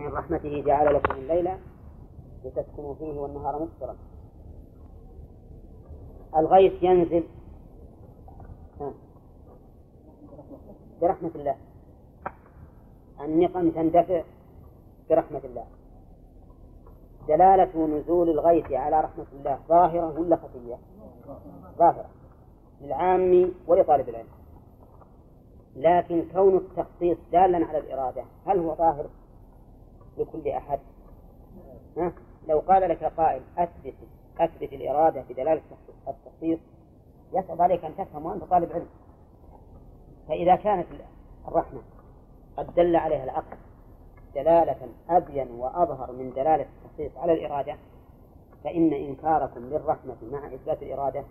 ومن رحمته جعل لكم الليل لتسكنوا فيه والنهار مبصرا. الغيث ينزل برحمة الله، النقم تندفع برحمة الله. دلالة نزول الغيث على رحمة الله ظاهرة ولا خفية؟ ظاهرة للعام ولطالب العلم، لكن كون التخصيص دالا على الإرادة هل هو ظاهر لكل أحد؟ لو قال لك قائل أثبت الإرادة بدلالة التخصيص يصعب عليك أن تفهم وأنت طالب علم. فإذا كانت الرحمة قد دل عليها العقل دلالة أبين وأظهر من دلالة التخصيص على الإرادة، فإن إنكاركم للرحمة مع إثبات الإرادة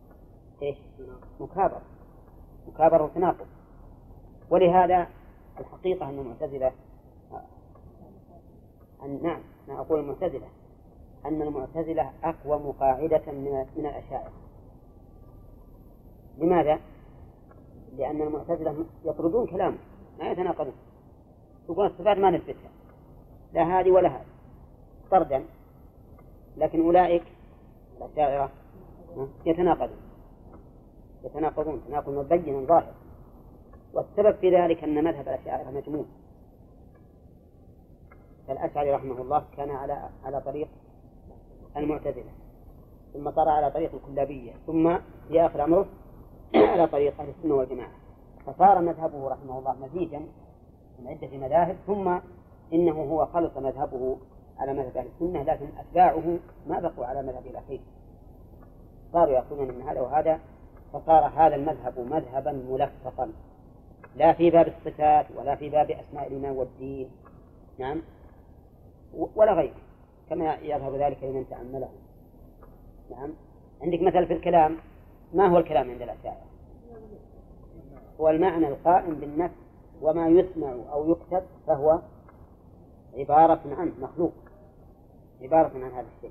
مكابر وتناقض. ولهذا الحقيقة أن المعتزلة أقول المعتزلة أن المعتزلة أقوم قاعدة من الأشاعرة. لماذا؟ لأن المعتزلة يطردون كلامه ما يتناقضون، يقول الصفات ما نثبتها لا هذه ولا هذه طردا، لكن أولئك الأشاعرة يتناقضون تناقض مبين ظاهر. والسبب في ذلك أن مذهب الأشاعرة مجموع. فالأشعري رحمه الله كان على طريق المعتزلة، ثم طرأ على طريق الكلابية، ثم في آخر أمره على طريق أهل السنة والجماعة، فصار مذهبه رحمه الله مزيجا من عدة مذاهب، ثم إنه هو خلط مذهبه على مذهب أهل السنة، لكن أتباعه ما بقوا على مذهب الأخير، صاروا يأخذون من هذا وهذا، فصار هذا المذهب مذهبا ملفقا لا في باب الصفات ولا في باب أسماء الإيمان والدين ولا غيره، كما يظهر ذلك لمن تأمله. عندك مثل في الكلام، ما هو الكلام عند الأشاعرة؟ هو المعنى القائم بالنفس، وما يسمع أو يكتب فهو عبارة عن مخلوق، عبارة عن هذا الشيء.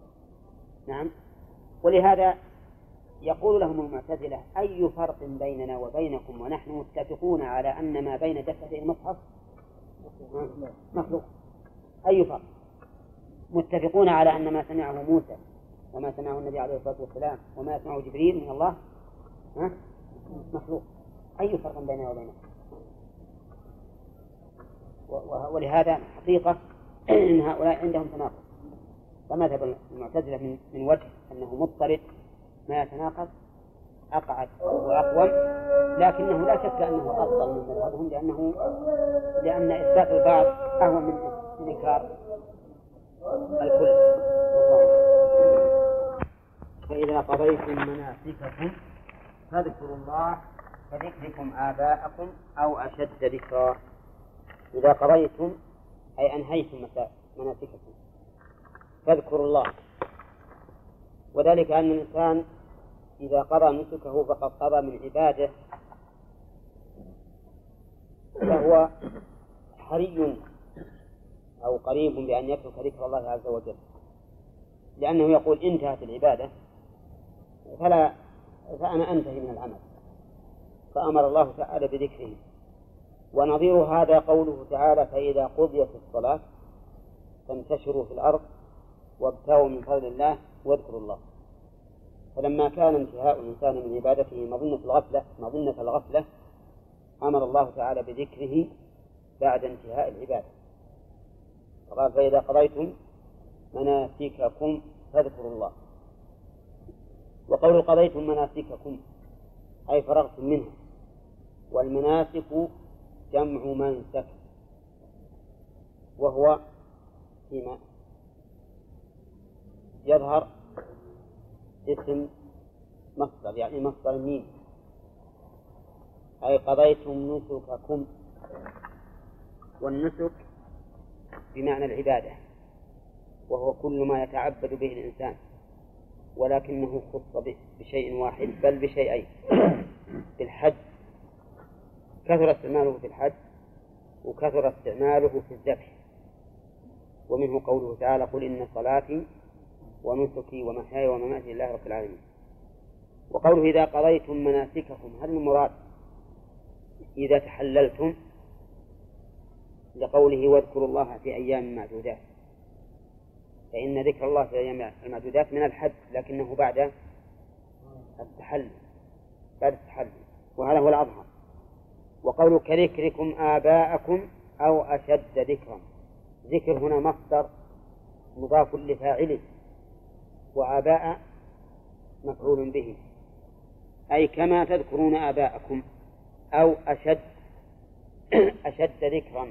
ولهذا يقول لهم المعتزلة أي فرق بيننا وبينكم ونحن متفقون على أن ما بين دفتي المصحف مخلوق؟ أي فرق؟ متفقون على أن ما سمعه موسى وما سمعه النبي عليه الصلاة والسلام وما سمعه جبريل من الله مخلوق. أي فرق بيننا وبينكم؟ ولهذا حقيقة إن هؤلاء عندهم تناقض. فمذهب المعتزلة من وجه أنه مضطرد ما يتناقض أقعد وأقوم، لكنه لا شك أنه أفضل من مذهبهم، لأن إثبات البعض أهون من إنكار الكل. فإذا قضيتم مناسككم فاذكروا الله كذكركم آباءكم أو أشد ذكرا. إذا قضيتم أي أنهيتم مناسككم فاذكروا الله، وذلك أن الإنسان إذا قضى نسكه فقد قضى من عباده، فهو حري أو قريب بأن يترك ذكر الله عز وجل، لأنه يقول انتهت العبادة فأنا أنتهي من العمل، فأمر الله تعالى بذكره. ونظير هذا قوله تعالى فإذا قضيت الصلاة فانتشروا في الأرض وابتغوا من فضل الله واذكروا الله. فلما كان انتهاء الإنسان من عبادته مظنة الغفلة أمر الله تعالى بذكره بعد انتهاء العبادة، فقال فإذا قضيتم مناسككم فاذكروا الله. وقول قضيتم مناسككم أي فرغتم منها، والمناسك جمع منسك، وهو فيما يظهر اسم مصدر، يعني مصدر ميم، أي قضيتم نسككم. والنسك بمعنى العبادة، وهو كل ما يتعبد به الإنسان، ولكنه خص بشيء واحد بل بشيئين. بالحج كثر استعماله في الحج وكثر استعماله في الذبح، ومنه قوله تعالى قل إن صلاتي ونسكي ومحياي ومماتي لله رب العالمين. وقوله إذا قضيتم مناسككم هل المراد إذا تحللتم لقوله واذكروا الله في أيام معدودات، فإن ذكر الله في أيام المعدودات من الحج، لكنه بعد التحلل، وهذا هو الأظهر. وقولوا كذكركم آباءكم أو أشد ذكرا، ذكر هنا مصدر مضاف لفاعله، وآباء مفعول به، أي كما تذكرون آباءكم أو أشد ذكرا.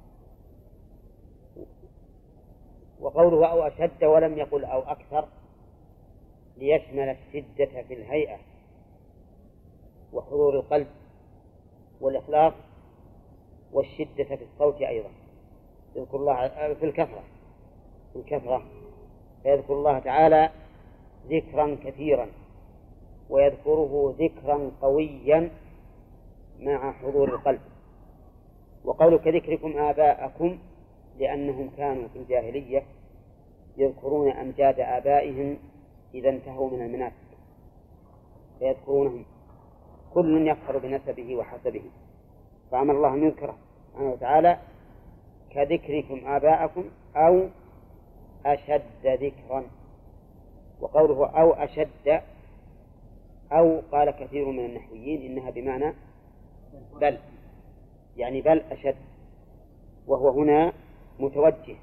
وقوله أو أشد ولم يقل أو أكثر ليشمل الشدة في الهيئة وحضور القلب والإخلاص والشدة في الصوت أيضا. يذكر الله في الكثرة فيذكر الله تعالى ذكرا كثيرا، ويذكره ذكرا قويا مع حضور القلب. وقول كذكركم آباءكم لأنهم كانوا في الجاهلية يذكرون أمجاد آبائهم إذا انتهوا من المناسك، فيذكرونهم كل يفخر بنسبه وحسبه، فأمر الله أن يذكره سبحانه وتعالى كذكركم آباءكم أو أشد ذكرا. وقوله أو أشد، أو قال كثير من النحويين إنها بمعنى بل، يعني بل أشد، وهو هنا متوجه.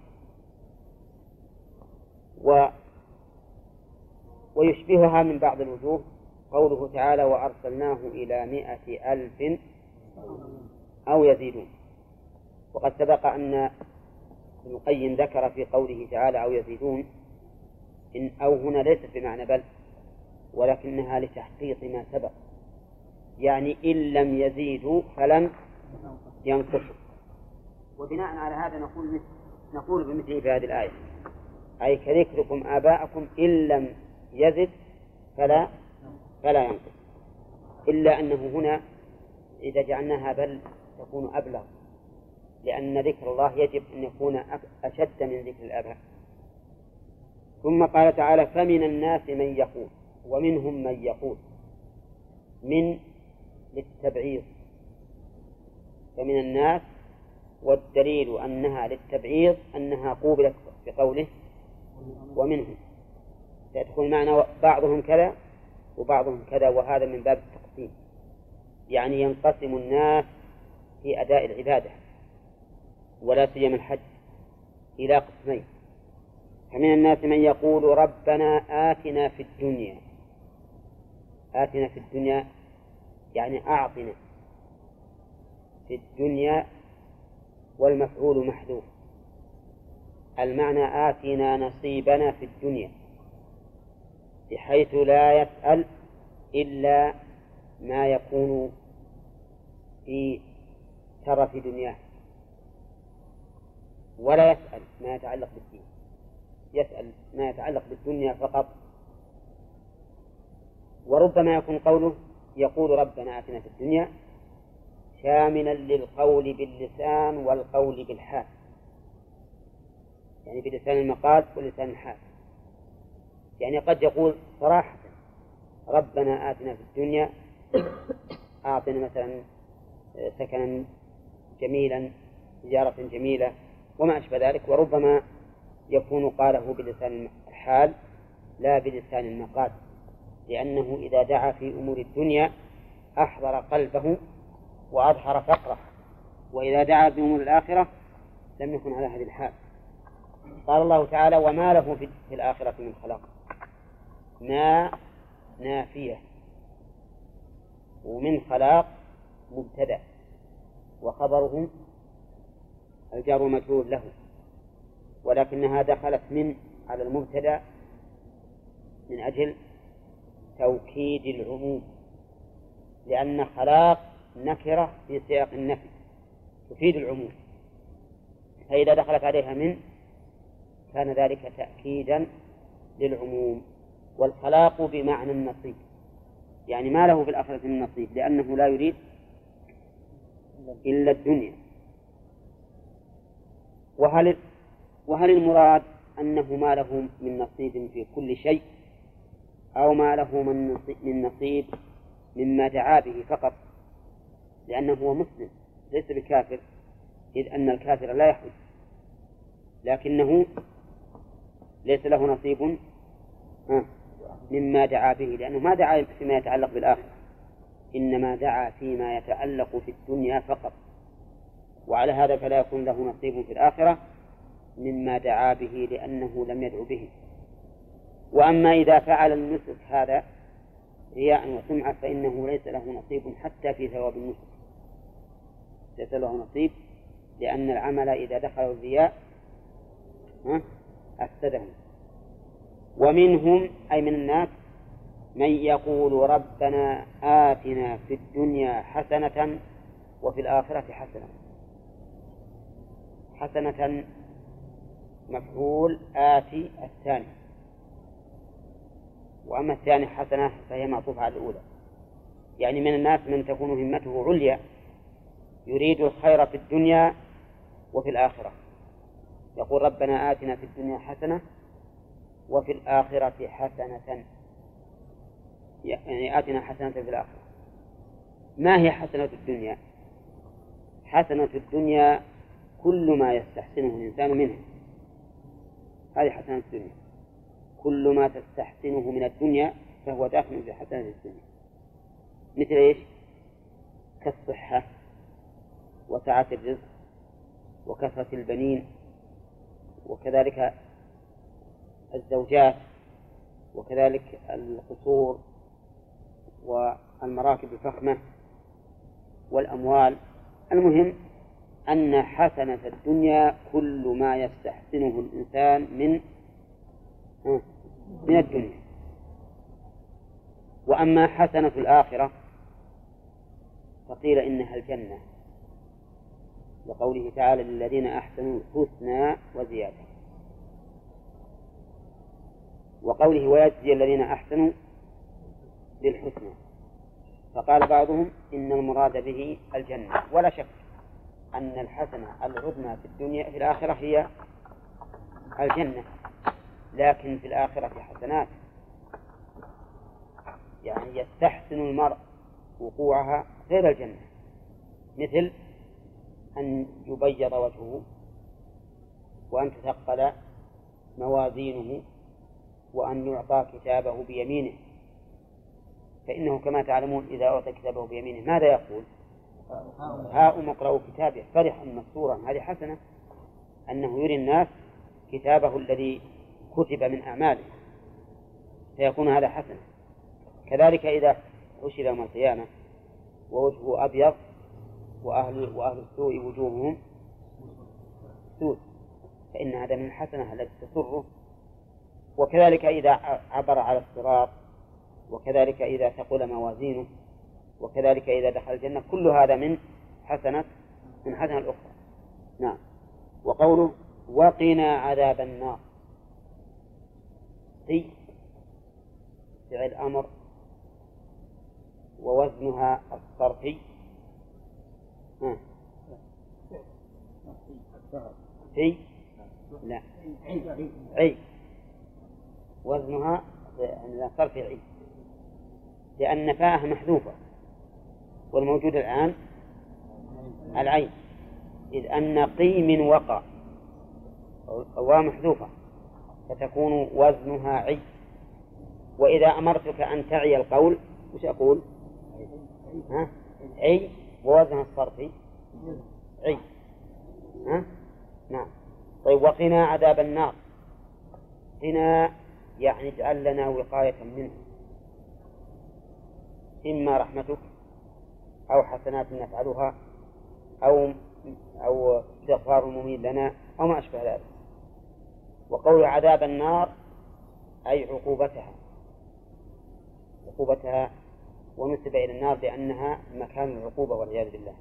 ويشبهها من بعض الوجوه قوله تعالى وأرسلناه إلى 100,000 أو يزيدون. وقد سبق أن ابن القيم ذكر في قوله تعالى أو يزيدون إن أو هنا ليست بمعنى بل، ولكنها لتحقيق ما سبق، يعني إن لم يزيدوا فلن ينقصوا. وبناء على هذا نقول بمثله في هذه الآية، أي كذكركم آباءكم إن لم يزد فلا ينقص، إلا أنه هنا إذا جعلناها بل تكون أبلغ، لأن ذكر الله يجب أن يكون أشد من ذكر الآباء. ثم قال تعالى فمن الناس من يقول، ومنهم من يقول، من للتبعيض، فمن الناس، والدليل أنها للتبعيض أنها قوبلت بقوله ومنهم، تدخل معنا بعضهم كذا وبعضهم كذا، وهذا من باب التقسيم، يعني ينقسم الناس في أداء العبادة ولا سيما الحج إلى قسمين. فمن الناس من يقول ربنا آتنا في الدنيا، آتنا في الدنيا يعني أعطنا في الدنيا، والمفعول محذوف، المعنى آتنا نصيبنا في الدنيا، بحيث لا يسأل إلا ما يكون في ترف دنياه، ولا يسأل ما يتعلق بالدين، يسأل ما يتعلق بالدنيا فقط. وربما يكون قوله يقول ربنا آتنا في الدنيا شاملا للقول باللسان والقول بالحال، يعني بلسان المقال ولسان الحال، يعني قد يقول صراحة ربنا آتنا في الدنيا، أعطنا مثلا سكنا جميلا، تجارة جميلة وما أشبه ذلك. وربما يكون قاله بلسان الحال لا بلسان المقال، لأنه إذا دعا في أمور الدنيا أحضر قلبه وأظهر فقره، وإذا دعا بأمور الآخرة لم يكن على هذه الحال. قال الله تعالى وما له في الآخرة من خلاق، ما نافية، ومن خلاق مبتدأ، وخبره الجار مجرور له، ولكنها دخلت من على المبتدأ من أجل توكيد العموم، لأن خلاق نكرة في سياق النفي تفيد العموم، فإذا دخلت عليها من كان ذلك تأكيدا للعموم. والخلاق بمعنى النصيب، يعني ما له في الآخرة من نصيب، لأنه لا يريد إلا الدنيا. وهل المراد أنه ما له من نصيب في كل شيء، أو ما له من نصيب مما دعا به فقط، لأنه هو مسلم ليس بكافر، إذ أن الكافر لا يحج لكنه ليس له نصيب مما دعا به، لأنه ما دعا فيما يتعلق بالآخرة، إنما دعا فيما يتعلق في الدنيا فقط، وعلى هذا فلا يكون له نصيب في الآخرة مما دعا به لأنه لم يدعو به. وأما إذا فعل النسك هذا رياء وسمعة فإنه ليس له نصيب حتى في ثواب النسك، ليس له نصيب، لأن العمل إذا دخل الرياء أفسده. ومنهم أي من الناس من يقول ربنا آتنا في الدنيا حسنة وفي الآخرة حسنة. حسنة مفعول آتي الثاني، وأما الثاني حسنة فهي معطوفة على الأولى. يعني من الناس من تكون همته عليا يريد الخير في الدنيا وفي الآخرة، يقول ربنا آتنا في الدنيا حسنة وفي الآخرة حسنة، يعني آتنا حسنة في الآخرة. ما هي حسنة الدنيا؟ حسنة الدنيا كل ما يستحسنه الإنسان منه، هذه حسنة الدنيا. كل ما تستحسنه من الدنيا فهو داخل في حسنة الدنيا. مثل إيش؟ كالصحة وسعة الرزق وكثرة البنين، وكذلك الزوجات، وكذلك القصور والمراكب الفخمة والأموال. المهم أن حسنة الدنيا كل ما يستحسنه الإنسان من الدنيا. وأما حسنة الآخرة فقيل إنها الجنة، لقوله تعالى للذين أحسنوا الحسنى وزيادة، وقوله ويجزي الذين أحسنوا بالحسنى. فقال بعضهم إن المراد به الجنة. ولا شك أن الحسنة العظمى في الدنيا في الآخرة هي الجنة، لكن في الآخرة حسنات، يعني يستحسن المرء وقوعها غير الجنة، مثل أن يبيض وجهه، وأن تثقل موازينه، وأن يعطى كتابه بيمينه. فإنه كما تعلمون إذا أعطى كتابه بيمينه ماذا يقول؟ هاؤم اقرأوا كتابه فرحا مسرورا. هذه حسنة، أنه يري الناس كتابه الذي كتب من أعماله، فيكون هذا حسنة. كذلك إذا حشر يوم القيامة ووجهه أبيض وأهل السوء وجوههم سود، فإن هذا من الحسنة التي تسره. وكذلك إذا عبر على الصراط، وكذلك إذا ثقل موازينه، وكذلك إذا دخل الجنة، كل هذا من حسنة الأخرى. نعم. وقوله وقنا عذاب النار، قي فعل أمر ووزنها الصرفي في لا عي، وزنها صرف عي، لأن فاءها محذوفة والموجود الآن العين، إذ أن قي من وقع الواو محذوفة فتكون وزنها عي. وإذا أمرتك أن تعي القول وش أقول؟ عي، ووزنها الصرفي عي. نعم. طيب وقنا عذاب النار، قنا يعني اجعل لنا وقاية منه، إما رحمتك أو حسنات نفعلها أو استغفار المميل لنا أو ما أشبه ذلك. وقول عذاب النار أي عقوبتها ونسب إلى النار لأنها مكان العقوبة والعياذ بالله.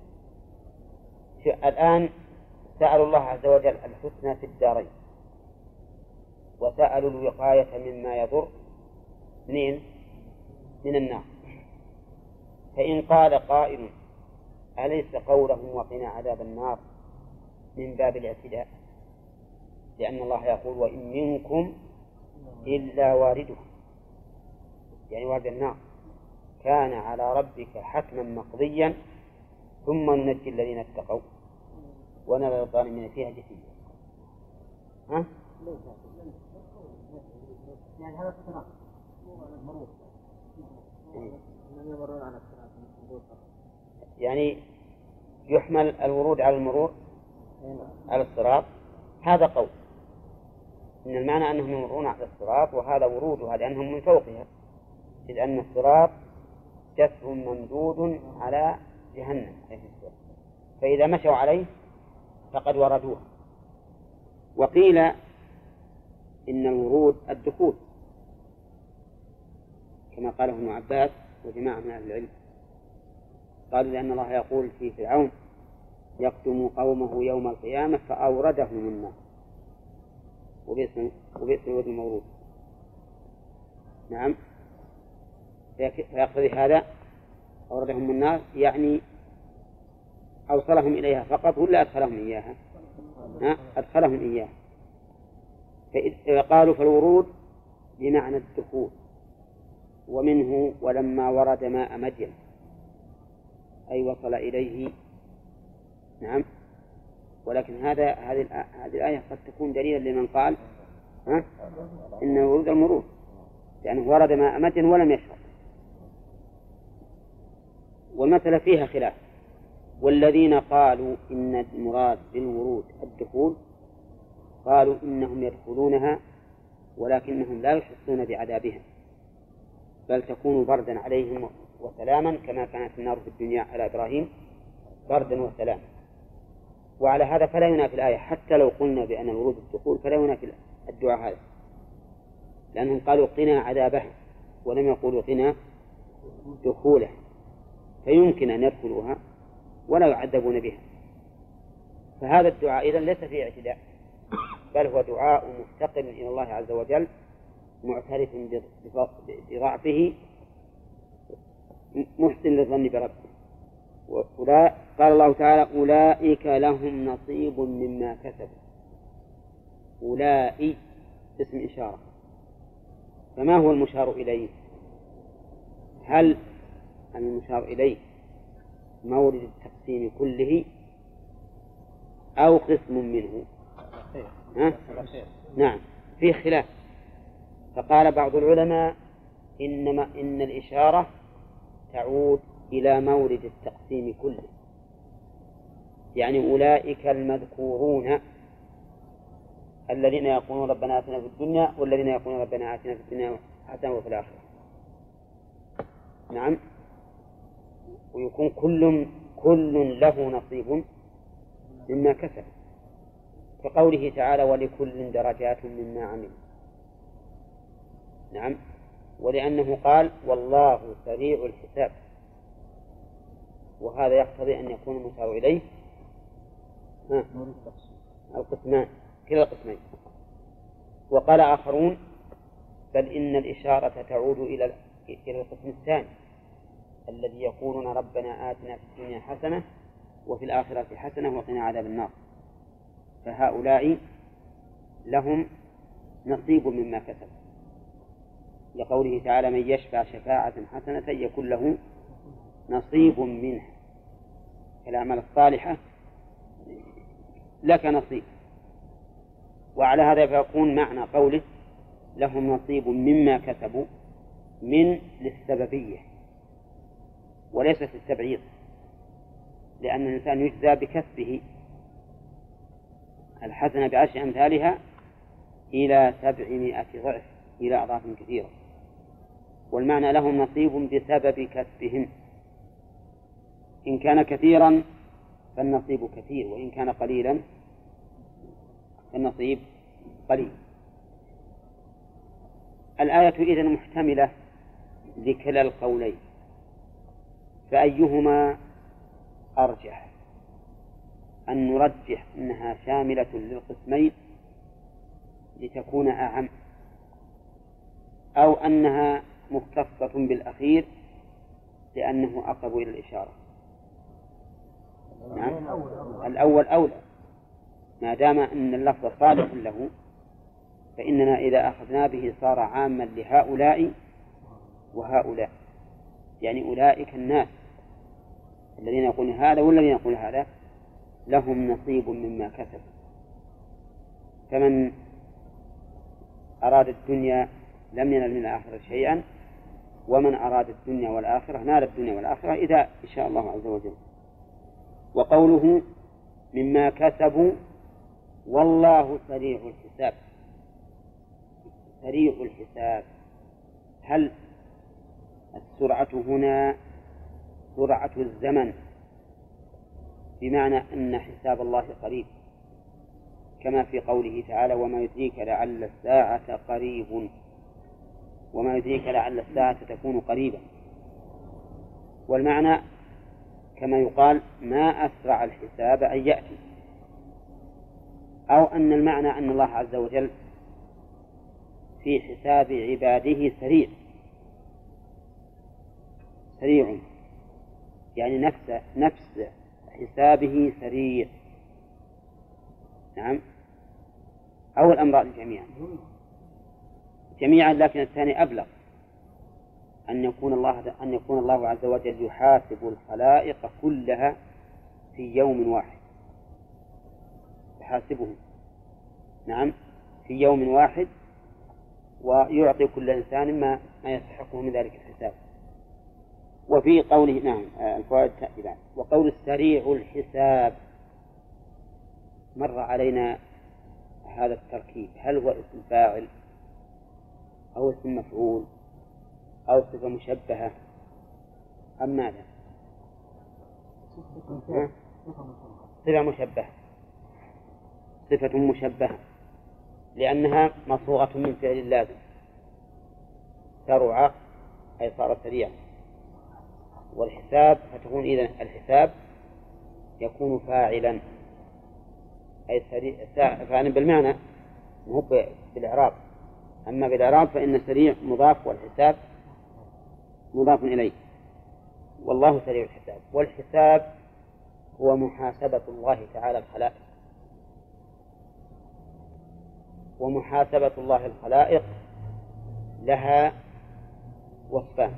الآن سألوا الله عز وجل الحسنى في الدارين، وسألوا الوقاية مما يضر من النار. فإن قال قائل أليس قولهم وقنا عذاب النار من باب الاعتداء، لأن الله يقول وإن منكم إلا واردها، يعني وارد النار، كان على ربك حتما مقضيا ثم ننجي الذين اتقوا ونرى للظالمين فيها جثيا. ها؟ يعني هذا الصراط المرور يمرون على الصراط يعني يحمل الورود على المرور على الصراط، هذا قول إن المعنى أنهم يمرون على الصراط وهذا ورودها لأنهم من فوقها، إذ أن الصراط جسر ممدود على جهنم، فإذا مشوا عليه فقد وردوها. وقيل إن الورود الدخول كما قاله ابن عباس وجماعة من أهل العلم، قالوا لأن الله يقول في فرعون يقدم قومه يوم القيامة فأوردهم النار، وبئس الورد المورود. نعم، فيقتضي هذا أوردهم النار يعني أوصلهم إليها فقط ولا أدخلهم إياها؟ أدخلهم إياها. فقالوا فالورود بمعنى الدخول، ومنه ولما ورد ماء مدين أي وصل إليه. نعم، ولكن هذه الآية قد تكون دليلا لمن قال إن ورود المرور، لأنه ورد ماء مدين ولم يشرب. والمسألة فيها خلاف، والذين قالوا إن المراد بالورود الدخول قالوا إنهم يدخلونها ولكنهم لا يحسون بعذابها، بل تكون بردا عليهم وسلاما كما كانت النار في الدنيا على إبراهيم بردا وسلاما. وعلى هذا فلا ينافي الآية، حتى لو قلنا بأن الورود الدخول فلا ينافي الدعاء هذا، لأنهم قالوا قنا عذابها ولم يقولوا قنا دخوله، فيمكن أن يدخلوها ولا يعذبون بها. فهذا الدعاء إذن ليس فيه اعتداء، بل هو دعاء مفتقر إلى الله عز وجل معترف بضعفه محسن للظن بربه. قال الله تعالى أولئك لهم نصيب مما كسبوا. أولئك اسم إشارة، فما هو المشار إليه؟ هل المشار إليه مورد التقسيم كله أو قسم منه؟ نعم، فيه خلاف. فقال بعض العلماء إن الإشارة تعود إلى مورد التقسيم كله، يعني أولئك المذكورون الذين يقولون ربنا آتنا في الدنيا والذين يقولون ربنا آتنا في الدنيا حسنة وفي الآخرة. نعم، ويكون كل له نصيب مما كسب، كقوله تعالى ولكل درجات مما عمل. نعم، ولأنه قال والله سريع الحساب، وهذا يقتضي أن يكون المشار إليه القسمان كلا القسمين. وقال آخرون بل إن الإشارة تعود إلى القسم الثاني الذي يقولون ربنا آتنا في الدنيا حسنة وفي الآخرة حسنة وقنا عذاب النار، فهؤلاء لهم نصيب مما كسب، لقوله تعالى من يشفع شفاعة حسنة يكون له نصيب منها، الأعمال الصالحة لك نصيب. وعلى هذا فيكون معنى قوله لهم نصيب مما كسبوا من للسببية وليست للتبعيض، لأن الإنسان يجزى بكسبه الحسنة بعشر أمثالها إلى 700 ضعف إلى أضعاف كثيرة، والمعنى لهم نصيب بسبب كسبهم، إن كان كثيرا فالنصيب كثير وإن كان قليلا فالنصيب قليل. الآية إذن محتملة لكلا القولين، فأيهما أرجح؟ أن نرجح أنها شاملة للقسمين لتكون أعم، أو أنها مختصة بالأخير لأنه أقرب إلى الإشارة. نعم، الأول أولى، ما دام أن اللفظ صالح له فإننا إذا أخذنا به صار عاما لهؤلاء وهؤلاء، يعني أولئك الناس الذين يقولون هذا والذين يقولون هذا لهم نصيب مما كسب. فمن أراد الدنيا لم ينل من الآخرة شيئا، ومن أراد الدنيا والآخرة نال الدنيا والآخرة إذا شاء الله عز وجل. وقوله مما كسبوا والله سريع الحساب. سريع الحساب، هل السرعة هنا سرعة الزمن بمعنى أن حساب الله قريب، كما في قوله تعالى وما يدريك لعل الساعة قريب، وما يدريك لعل الساعة تكون قريبا. والمعنى كما يقال ما أسرع الحساب أن يأتي، أو أن المعنى أن الله عز وجل في حساب عباده سريع، يعني نفس حسابه سريع. نعم، أو الأمر جميعا، لكن الثاني أبلغ، أن يكون الله عز وجل يحاسب الخلائق كلها في يوم واحد، يحاسبهم نعم في يوم واحد، ويعطي كل إنسان ما يستحقه من ذلك الحساب. وفي قوله نعم الفوائد تأتي بعد. وقول السريع الحساب مر علينا هذا التركيب، هل هو اسم فاعل أو اسم مفعول أو صفة مشبهة أم ماذا؟ صفة مشبهة، صفة مشبهة، لأنها مصوغة من فعل اللازم، سرع أي صار سريعا. والحساب فتكون إذن الحساب يكون فاعلا أي فاعلا بالمعنى مو بالإعراب. أما بالإعراب فإن سريع مضاف والحساب مضاف إليه. والله سريع الحساب. والحساب هو محاسبة الله تعالى الخلائق، ومحاسبة الله الخلائق لها وصفان: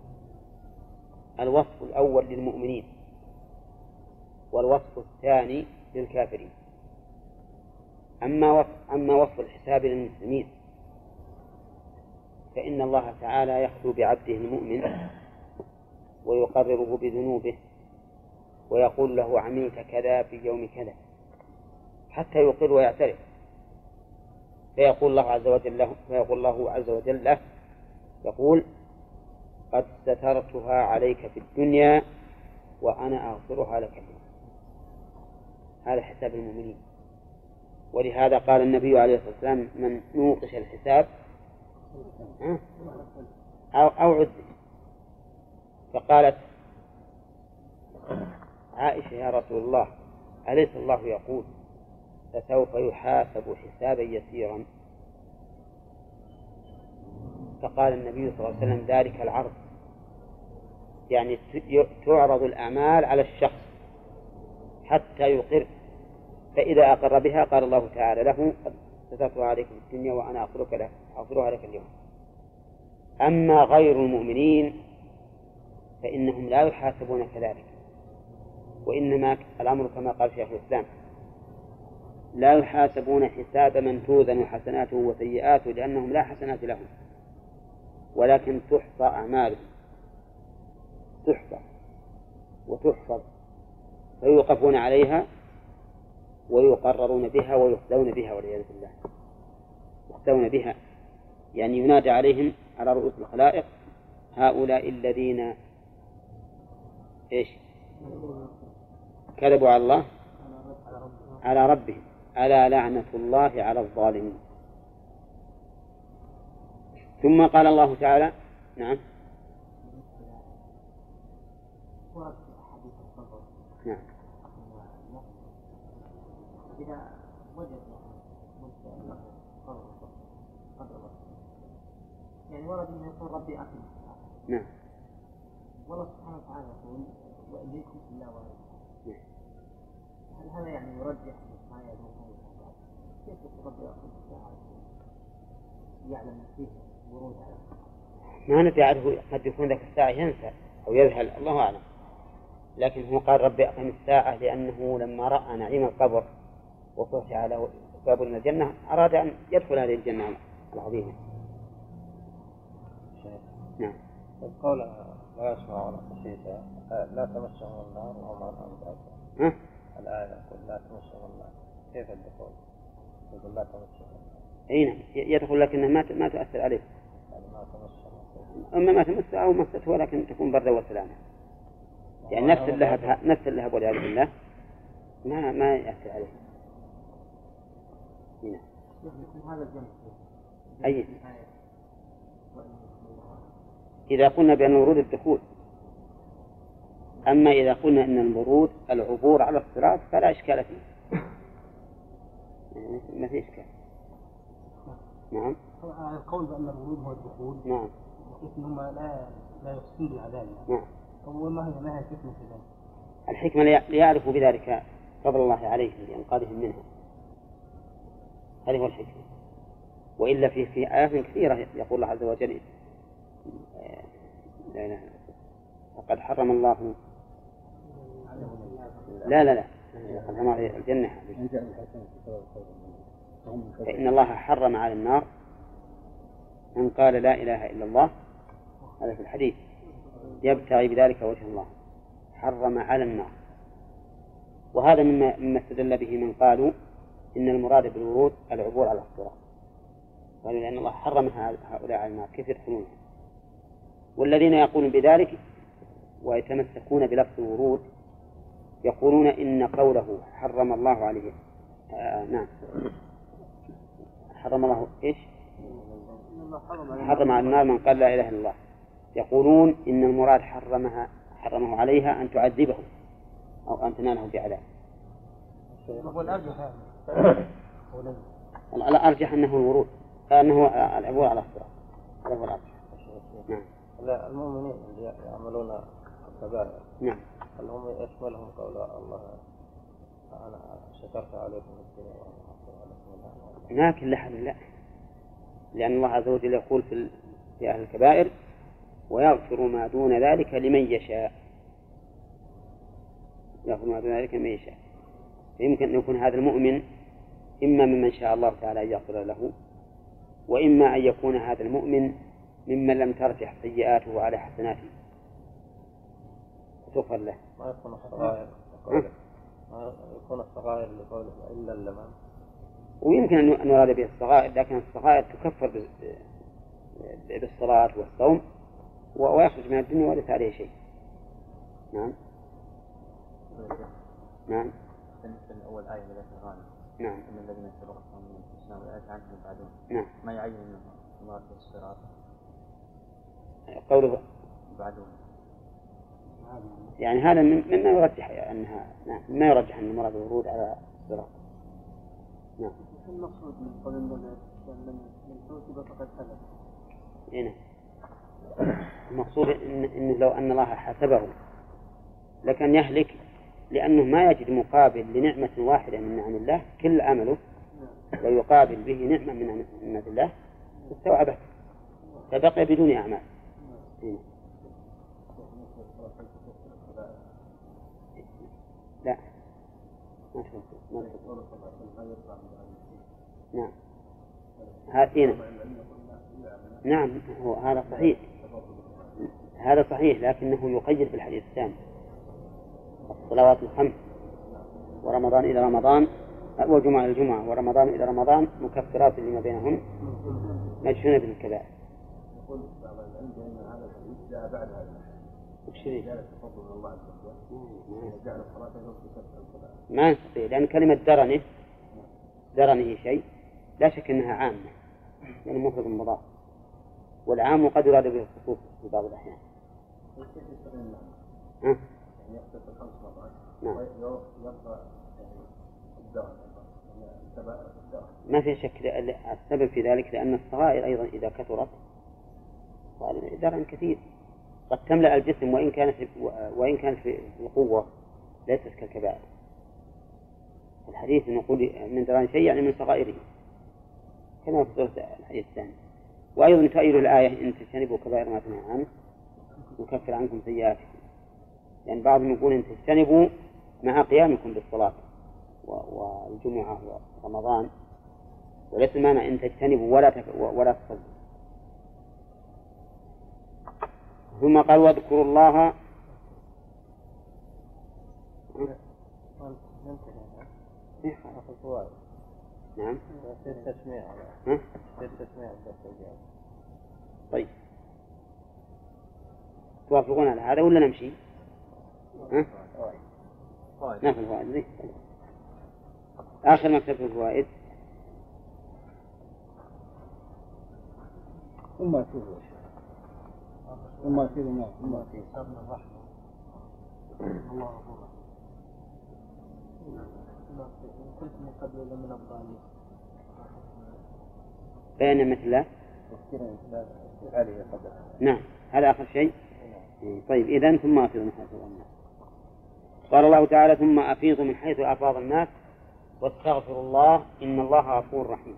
الوصف الأول للمؤمنين، والوصف الثاني للكافرين. أما وصف الحساب للمسلمين فإن الله تعالى يخلو بعبده المؤمن ويقرره بذنوبه ويقول له عملت كذا في يوم كذا حتى يقر ويعترف، فيقول الله عز وجل له يقول قد سترتها عليك في الدنيا وأنا أغفرها لك اليوم. هذا حساب المؤمنين. ولهذا قال النبي عليه الصلاة والسلام من نوقش الحساب أو عذب. فقالت عائشة يا رسول الله أليس الله يقول فسوف يحاسب حسابا يسيرا؟ فقال النبي صلى الله عليه وسلم ذلك العرض، يعني تعرض الأعمال على الشخص حتى يقر، فإذا أقر بها قال الله تعالى له قد سترتها عليك في الدنيا وأنا أغفرها لك اليوم. أما غير المؤمنين فإنهم لا يحاسبون كذلك، وإنما الأمر كما قال شيخ الإسلام لا يحاسبون حساب من توزن حسناته وسيئاته لأنهم لا حسنات لهم، ولكن تحصى أعمالهم، تحصى وتحفظ، فيوقفون عليها ويقررون بها ويخزون بها والعياذ بالله. يخزون بها يعني ينادى عليهم على رؤوس الخلائق هؤلاء الذين كذبوا على الله على ربهم ألا لعنة الله على الظالمين. ثم قال الله تعالى نعم نعم إذا وجد يعني ورد أن يقول ربي أكل. نعم. والله سبحانه وتعالى يقول وإليكم إلا وإليكم. هل هذا يعني يرجح ما يدعو كيف يقول ربي أكل يعلم فيه ورود على ما ندري عنه، قد يكون ذاك الساعة ينسى أو يذهل، الله أعلم. لكن هو قال ربي أقم الساعة لأنه لما رأى نعيم القبر وفتح له باب من الجنة أراد أن يدخل هذه الجنة العظيمة. نعم. القول لا يسمع ولا خشية لا تمسهم النار وهم عنها مبعدون. الآية يقول لا تمسهم النار، كيف الدخول؟ يقول لا تمسهم النار. أي نعم يدخل لكنها ما تؤثر عليه. يعني ما تمسهم. أما ما تمسه أو مسته ولكن تكون بردا وسلامة. يعني نفس اللهب والعياذ بالله ما يأثر عليه. هنا. هذا الجنة. أي. إذا قلنا بأن الورود الدخول، أما إذا قلنا أن الورود العبور على الصراط فلا إشكال فيه، يعني ما في إشكال. نعم. القول بأن الورود هو الدخول. نعم. بحيث أنهم لا يقصدون بالعذاب. نعم. وما هي الحكمة في ذلك؟ الحكمة ليعرفوا بذلك فضل الله عليهم لإنقاذهم منها، هذه هو الحكمة. وإلا في آيات كثيرة يقول الله عز وجل فقد حرم الله لا حرم عليه الجنة، فإن الله حرم على النار من قال لا إله إلا الله، هذا في الحديث، يبتغي بذلك وجه الله، حرم على النار. وهذا مما استدل به من قالوا إن المراد بالورود العبور على الصراط، قالوا لأن الله حرم هؤلاء على النار كيف يدخلون. والذين يقولون بذلك ويتمسكون بلفظ الورود يقولون إن قوله حرم الله عليه نعم حرم الله إيش؟ حرم على النار من قال لا إله إلا الله، يقولون إن المراد حرمه عليها أن تعذبه أو أن تناله بعذاب. الأرجح أنه الورود، أنه العبور على الصراط، هذا هو الأرجح. نعم. المؤمنين اللي يعملون الكبائر، نعم، هل هم يشملهم قول الله أنا شكرت عليكم الدنيا وأنا أغفر عليكم الله؟ لكن لحد لا، لأن الله عز وجل يقول في أهل الكبائر ويغفر ما دون ذلك لمن يشاء، يغفر ما دون ذلك لمن يشاء. فيمكن أن يكون هذا المؤمن إما ممن شاء الله تعالى أن يغفر له، وإما أن يكون هذا المؤمن ممن لم ترجح سيئاته على حسناته تغفر له. ما يكون الصغائر لقوله إلا اللمام، ويمكن أن يراد به الصغائر، لكن الصغائر تكفر بالصلاة والصوم ويخرج من الدنيا وليس عليه شيء. نعم. نعم. بالنسبة لأول آية من الغالب. نعم. إن الذين اتبعوا من الإسلام والآيات عنهم بعدهم. نعم. ما يعين أنه مراد بالصراط. قوله بعدهم. يعني هذا مما يرجح أنها ما يرجح أن المراد الورود على الصراط. نعم. المقصود من قول النبي من توتب فقد هلك. هنا المقصود إنه لو أن الله حسبه لكن يهلك، لأنه ما يجد مقابل لنعمة واحدة من نعم الله، كل عمله لو يقابل به نعمة من نعمة الله استوعبه فبقي بدون أعمال. لا ما تفكر. نعم هاتين. نعم هو هذا صحيح، هذا صحيح، لكنه يقيد بالحديث الثاني الصلوات الخمس ورمضان إلى رمضان والجمعة إلى الجمعة ورمضان إلى رمضان مكفرات لما بينهن مجنون بالكبائر. يقول بعض العلم بأن هذا الحديث جاء بعد هذا الحديث جاء تفضل الله عز وجل جعل الصلاة يكفر الكبائر. ما نستطيع، لأن كلمة درنه شيء لا شك أنها عامة، يعني مفرد مضاف، والعام قد يراد به الخصوص في بعض الأحيان. يعني يقصد الخمس مرات ويبقى الدرن ما في شك. السبب في ذلك لأن الصغائر أيضا إذا كثرت درن كثير قد تملأ الجسم وإن كانت في القوة ليست كالكبائر. الحديث نقول من درن شيء يعني من صغائره كما في سورة الحديث الثاني. وأيضا تؤيد الآية إن تجتنبوا كبائر ما تنهى عنه نكفر عنكم سيئاتكم. يعني بعضهم يقول أن تجتنبوا مع قيامكم بالصلاة والجمعة ورمضان، وليس المعنى أن تجتنبوا ولا تصلوا. ثم قال واذكروا الله. نعم. طيب توافقون على هذا ولا نمشي؟ ناخذ الفوائد. آخر مكتب الفوائد. ثم أفيض سبنا الرحمة الله أكبر. كنت من قبل من الضالين بين مثل الله. نعم هذا آخر شيء. طيب إذن ثم أفيض من حيث الناس. قال الله تعالى ثم أفيض من حيث أفاض الناس واستغفروا الله إن الله غفور رحيم.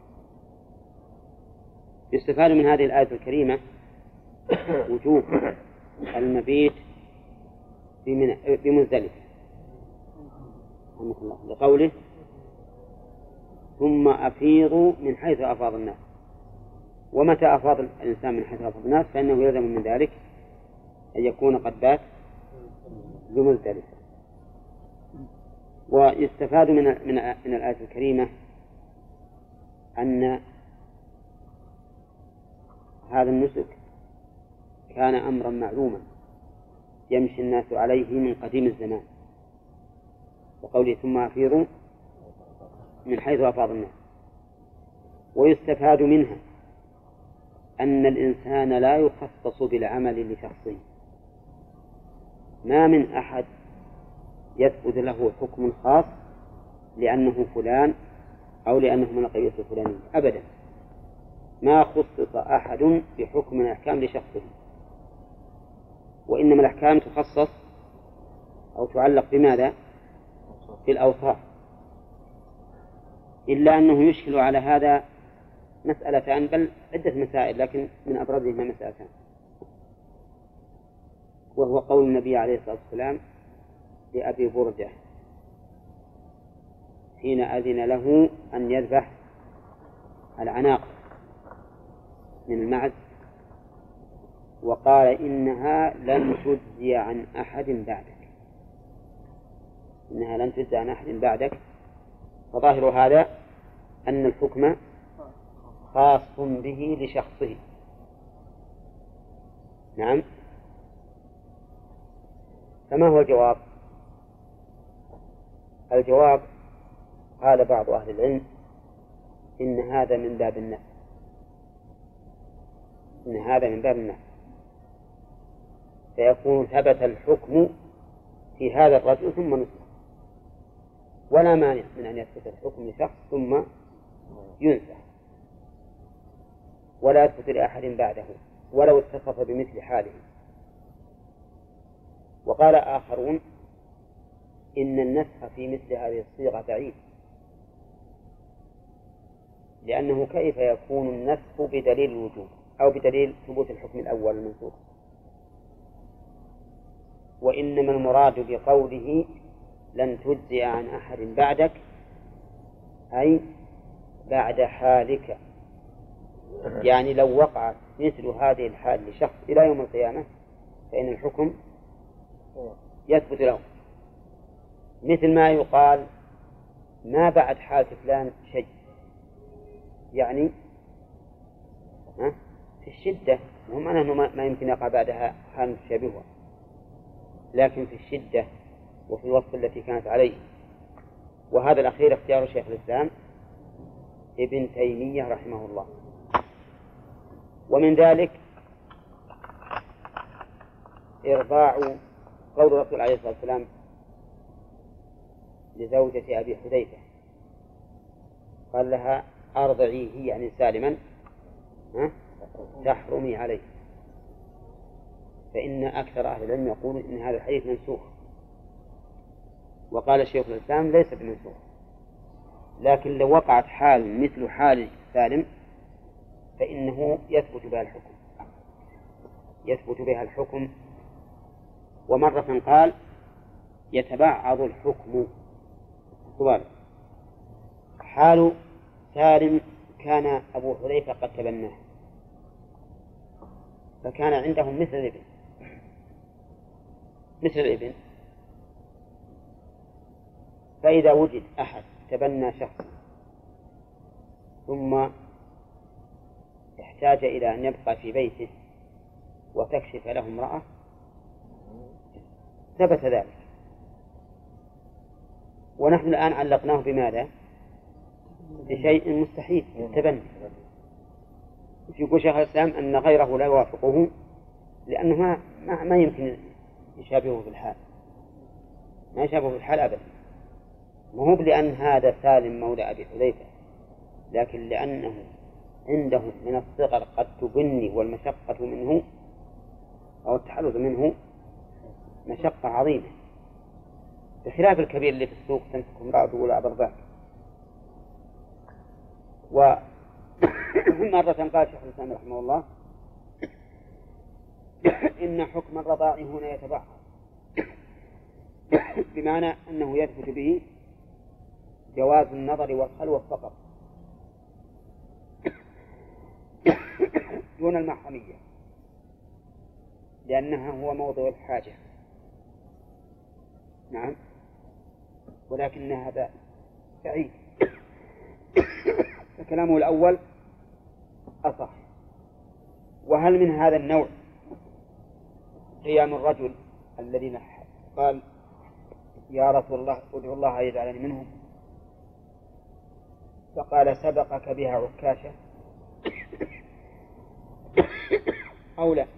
يستفاد من هذه الآية الكريمة وجوب المبيت بمزدلفة لقوله ثم أفيضوا من حيث أفاض الناس. ومتى أفاض الإنسان من حيث أفاض الناس فإنه يلزم من ذلك أن يكون قد بات بمزدلفة. ويستفاد من الآية الكريمة أن هذا النسك كان أمرا معلوما يمشي الناس عليه من قديم الزمان، وقوله ثم أفيضوا من حيث أفاض الناس. ويستفاد منها أن الإنسان لا يخصص بالعمل لشخصه، ما من أحد يثبت له حكم خاص لأنه فلان أو لأنه من القبيلة الفلانية أبدا، ما خصص أحد بحكم من الأحكام لشخصه، وإنما الأحكام تخصص أو تعلق بماذا؟ في الأوصاف. إلا أنه يشكل على هذا مسألتان بل عدة مسائل، لكن من أبرزهما مسألتان، وهو قول النبي عليه الصلاة والسلام لأبي بردة حين أذن له أن يذبح العناق من المعز وقال إنها لن تجزي عن أحد بعدك، إنها لن تجزي عن أحد بعدك. فظاهر هذا أن الحكم خاص به لشخصه. نعم. فما هو الجواب؟ الجواب قال بعض أهل العلم إن هذا من باب النفي، إن هذا من باب النفي، فيكون ثبت الحكم في هذا الرجل ثم نسخ، ولا مانع من أن يثبت الحكم لشخص ثم ينسخ ولا يثبت لأحد بعده ولو اتصف بمثل حاله. وقال آخرون إن النسخ في مثل هذه الصيغة بعيد، لأنه كيف يكون النسخ بدليل الوجوب أو بدليل ثبوت الحكم الأول المنسوخ؟ وإنما المراد بقوله لن تجزي عن أحد بعدك أي بعد حالك، يعني لو وقعت مثل هذه الحال لشخص إلى يوم القيامة فإن الحكم يثبت له، مثل ما يقال ما بعد حال فلان شيء، يعني في الشدة، هم أنه ما يمكن يقع بعدها حال تشابهها، لكن في الشدة وفي الوصف التي كانت عليه. وهذا الأخير اختيار شيخ الإسلام ابن تيمية رحمه الله. ومن ذلك إرضاع قول الرسول عليه الصلاة والسلام لزوجة أبي حذيفة، قال لها أرضعيه يعني سالما تحرمي عليه، فإن أكثر أهل العلم يقول إن هذا الحديث منسوخ. وقال شيخ الإسلام ليس بمنسوخ، لكن لو وقعت حال مثل حال سالم فإنه يثبت بها الحكم. ومرة قال يتبعض الحكم. سؤال: حال سالم كان أبو حذيفة قد تبناه، فكان عندهم مثل الابن، فإذا وجد أحد تبنى شخصا ثم احتاج إلى أن يبقى في بيته وتكشف له امرأة ثبت ذلك. ونحن الآن علقناه بماذا؟ بشيء مستحيل، التبني. يقول شيخ الإسلام أن غيره لا يوافقه لأنه ما يمكن يشابهه في الحال، ما يشابهه في الحال أبدا. ما هو لأن هذا سالم مولى أبي حذيفة، لكن لأنه عنده من الصغر قد تبني، والمشقة منه أو التحلل منه مشقة عظيمة، بخلاف الكبير اللي في السوق تمسك امرأة ولا أبرزاك. ومرة قال شيخ الإسلام رحمه الله: إن حكم الرضاع هنا يتبعض، بمعنى أنه يثبت به جواز النظر والخلوة فقط دون المحرمية، لأنها هو موضع الحاجة. نعم، ولكن هذا بعيد، فكلامه الأول أصح. وهل من هذا النوع قيام الرجل الذي قال: يا رسول الله ادعو الله يجعلني منهم، فقال: سبقك بها عكاشة، أو لا؟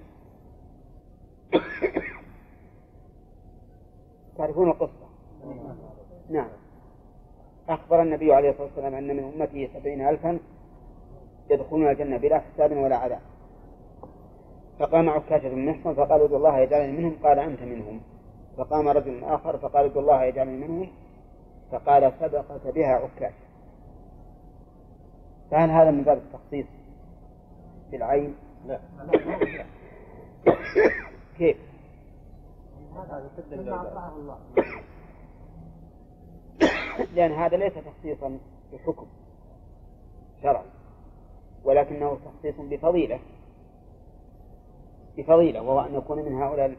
تعرفون القصة؟ نعم. أخبر النبي عليه الصلاة والسلام أن من أمته 70,000 يدخلون الجنة بلا حساب ولا عذاب، فقام عكاشة بن محصن فقال: ادعو الله يجعلني منهم، قال: أنت منهم. فقام رجل آخر فقال: ادعو الله يجعلني منهم، فقال: سبقك بها عكاشة. فهل هذا من باب التخصيص بالعين؟ لا. كيف؟ لأن هذا ليس تخصيصا بحكم شرعي، ولكنه تخصيص بفضيلة، وهو أن يكون من هؤلاء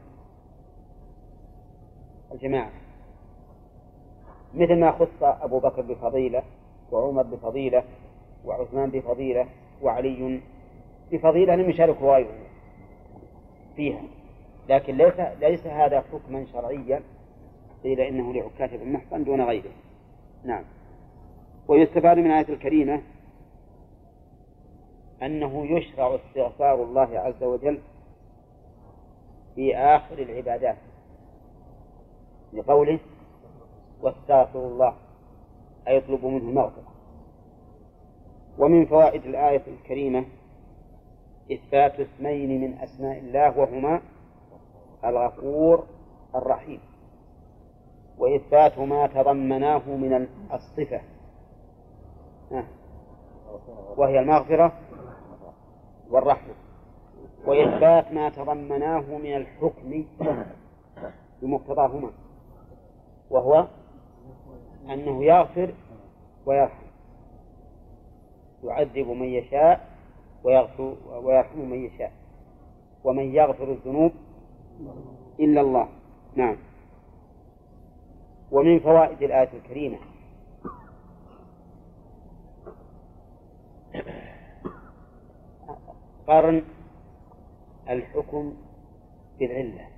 الجماعة، مثل ما خص أبو بكر بفضيلة، وعمر بفضيلة، وعثمان بفضيلة، وعلي بفضيلة لم يشاركوا غيره فيها، لكن ليس هذا حكما شرعيا قيل إنه لعكاشة بن محصن دون غيره. نعم. ويستفاد من الآية الكريمة أنه يشرع استغفار الله عز وجل في آخر العبادات، لقوله: واستغفر الله، أي يطلب منه المغفرة. ومن فوائد الآية الكريمة إثبات اسمين من أسماء الله، وهما الغفور الرحيم، وإثبات ما تضمناه من الصفة وهي المغفرة والرحمة، وإثبات ما تضمناه من الحكم بمقتضاهما، وهو أنه يغفر ويرحم، يعذب من يشاء ويرحم من يشاء، ومن يغفر الذنوب إلا الله. نعم. ومن فوائد الآية الكريمة قرن الحكم بالعلة،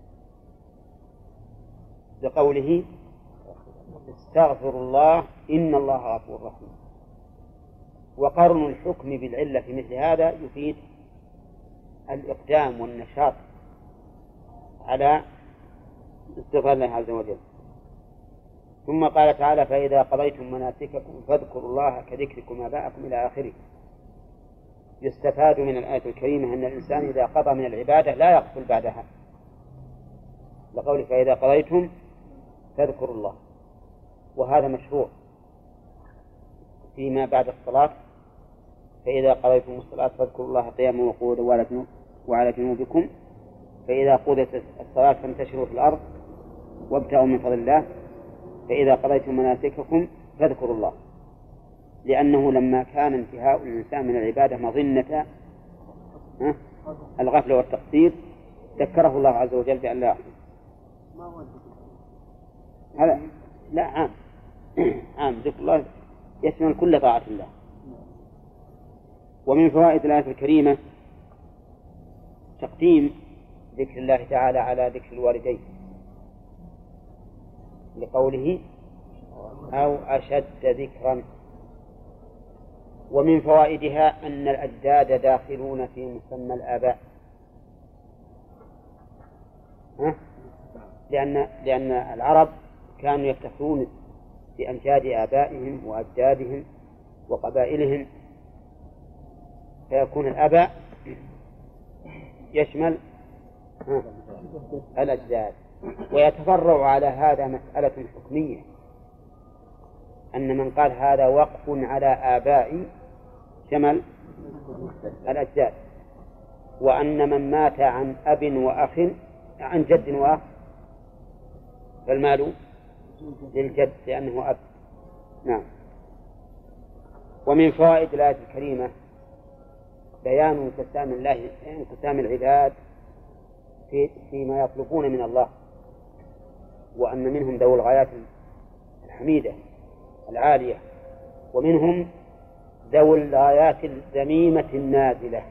بقوله: استغفر الله إن الله غفور رحيم. وقرن الحكم بالعلة في مثل هذا يفيد الإقدام والنشاط على استغفار الله عز وجل. ثم قال تعالى: فإذا قضيتم مناسككم فاذكروا الله كذكركم آباءكم إلى آخره. يستفاد من الآية الكريمة أن الإنسان إذا قضى من العبادة لا يغفل بعدها، لقوله: فإذا قضيتم فاذكروا الله. وهذا مشروع فيما بعد الصلاة: فإذا قضيتم الصلاة فاذكروا الله قياما وقعودا وعلى جنوبكم، فإذا قضيت الصلاة فانتشروا في الأرض وابتغوا من فضل الله فإذا قضيتم مناسككم فاذكروا الله، لأنه لما كان انتهاء الإنسان من العبادة مظنة الغفلة والتقصير ذكره الله عز وجل بأن لا يحصل. هذا لا عام ذكر الله يشمل كل طاعة الله. ومن فوائد الآية الكريمة تقديم ذكر الله تعالى على ذكر الوالدين لقوله أو أشد ذكرا. ومن فوائدها أن الأجداد داخلون في مسمى الآباء، لأن العرب كانوا يفتخرون بأمجاد آبائهم وأجدادهم وقبائلهم، فيكون الآباء يشمل الأجداد. ويتفرع على هذا مسألة حكمية، أن من قال هذا وقف على آبائي شمل الأجداد، وأن من مات عن أب وأخ عن جد وأخ فالمال للجد لأنه أب. نعم. ومن فوائد الآية الكريمة بيان انقسام العباد فيما يطلبون من الله، وأن منهم ذوي الغايات الحميدة العالية، ومنهم ذوي الغايات الذميمة النازلة،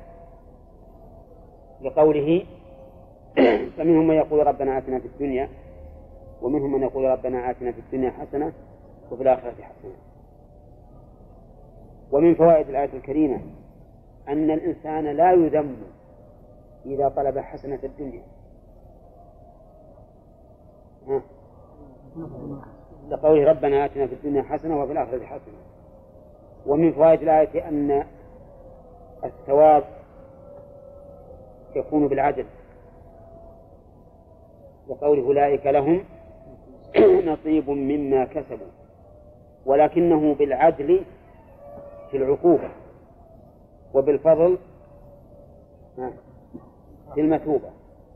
لقوله فمنهم من يقول ربنا آتنا في الدنيا، ومنهم من يقول ربنا آتنا في الدنيا حسنة وفي الآخرة حسنة. ومن فوائد الآية الكريمة أن الإنسان لا يذم إذا طلب حسنة الدنيا، لقوله ربنا آتنا في الدنيا حسنة وفي الآخرة حسنة. ومن فوائد الآية أن الثواب يكون بالعدل، لقوله أولئك لهم نصيب مما كسبوا، ولكنه بالعدل في العقوبة وبالفضل في المثوبة.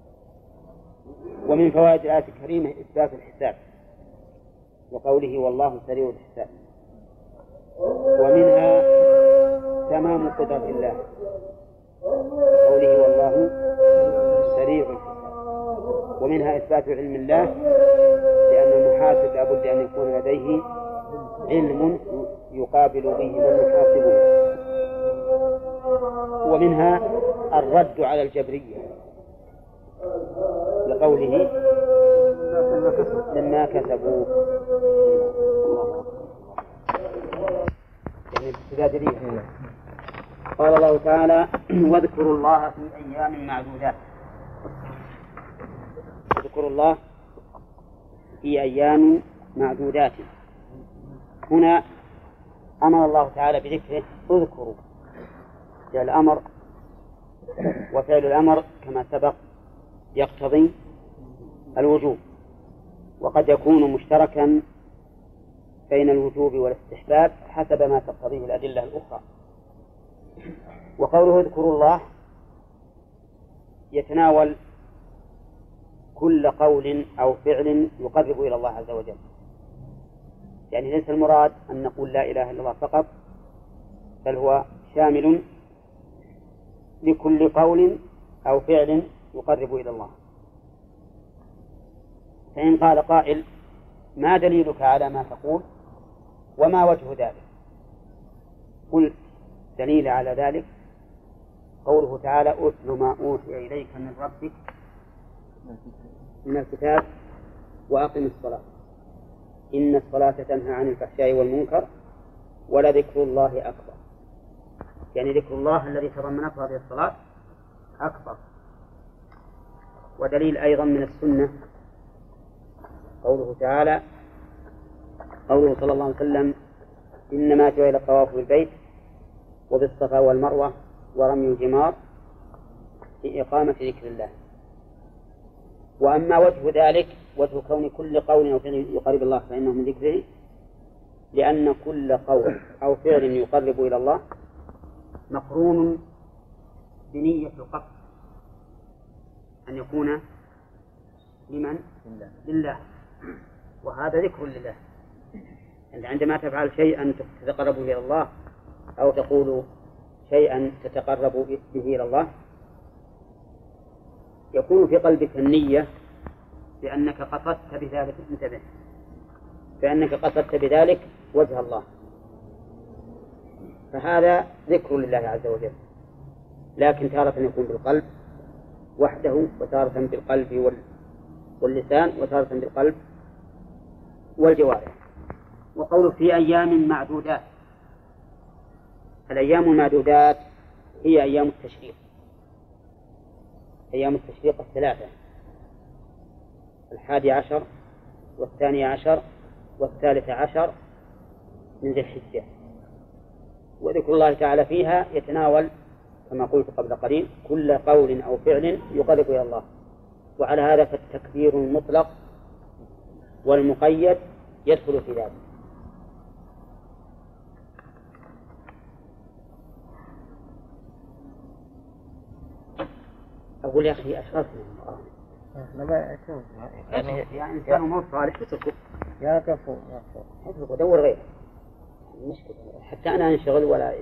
ومن فوائد الآية الكريمة إثبات الحساب، وقوله والله سريع الحساب. ومنها تمام قدرة الله، قوله والله سريع الحساب. ومنها إثبات علم الله، لأن المحاسب لابد أن يكون لديه علم يقابل به من يحاسبه. ومنها الرد على الجبرية، لقوله لما كسبوا، يعني استدراجية. قال الله تعالى واذكروا الله في أيام معدودات. اذكروا الله في أيام معدودات. هنا أمر الله تعالى بذكره اذكروا، فعل الأمر، وفعل الأمر كما سبق يقتضي الوجوب، وقد يكون مشتركا بين الوجوب والاستحباب حسب ما تقتضيه الأدلة الأخرى. وقوله اذكروا الله يتناول كل قول أو فعل يقرب إلى الله عز وجل، يعني ليس المراد أن نقول لا إله إلا الله فقط، بل هو شامل لكل قول أو فعل يقرب إلى الله. فإن قال قائل ما دليلك على ما تقول وما وجه ذلك؟ قلت دليل على ذلك قوله تعالى أتل ما أوحي إليك من ربك من الكتاب وأقم الصلاة إن الصلاة تنهى عن الفحشاء والمنكر ولذكر الله أكبر. يعني ذكر الله الذي تضمنته هذه الصلاة أكبر. ودليل أيضا من السنة قوله تعالى قوله صلى الله عليه وسلم إنما جعل الطواف بالبيت وبالصفا والمروة ورمي الجمار في إقامة ذكر الله. وأما وجه ذلك وجه كون كل قول أو فعل يقرب الله فإنه من ذكره، لأن كل قول أو فعل يقرب إلى الله مقرون بنية القصد أن يكون لمن؟ لله. وهذا ذكر لله. أنت عندما تفعل شيئا تتقرب إلى الله أو تقول شيئا تتقرب به إلى الله يكون في قلبك النية بأنك قصدت بذلك، انتبه، بأنك قصدت بذلك وجه الله، فهذا ذكر لله عز وجل. لكن تارة يكون بالقلب وحده، وتارة بالقلب واللسان، وتارة بالقلب والجوارح. وقوله في أيام معدودات، الأيام المعدودات هي أيام التشريق، أيام التشريق الثلاثة، 11 و12 و13 من ذي الحجة. وذكر الله تعالى فيها يتناول كما قلت قبل قليل كل قول أو فعل يقرب إلى الله. وعلى هذا فالتكبير المطلق والمقيد يدخل في ذلك. أقول يا أخي أشرفنا يعني إنسان مو صالح اتركه يا كفو اتركه دور غيره، مشكلة حتى أنا أنشغل ولا.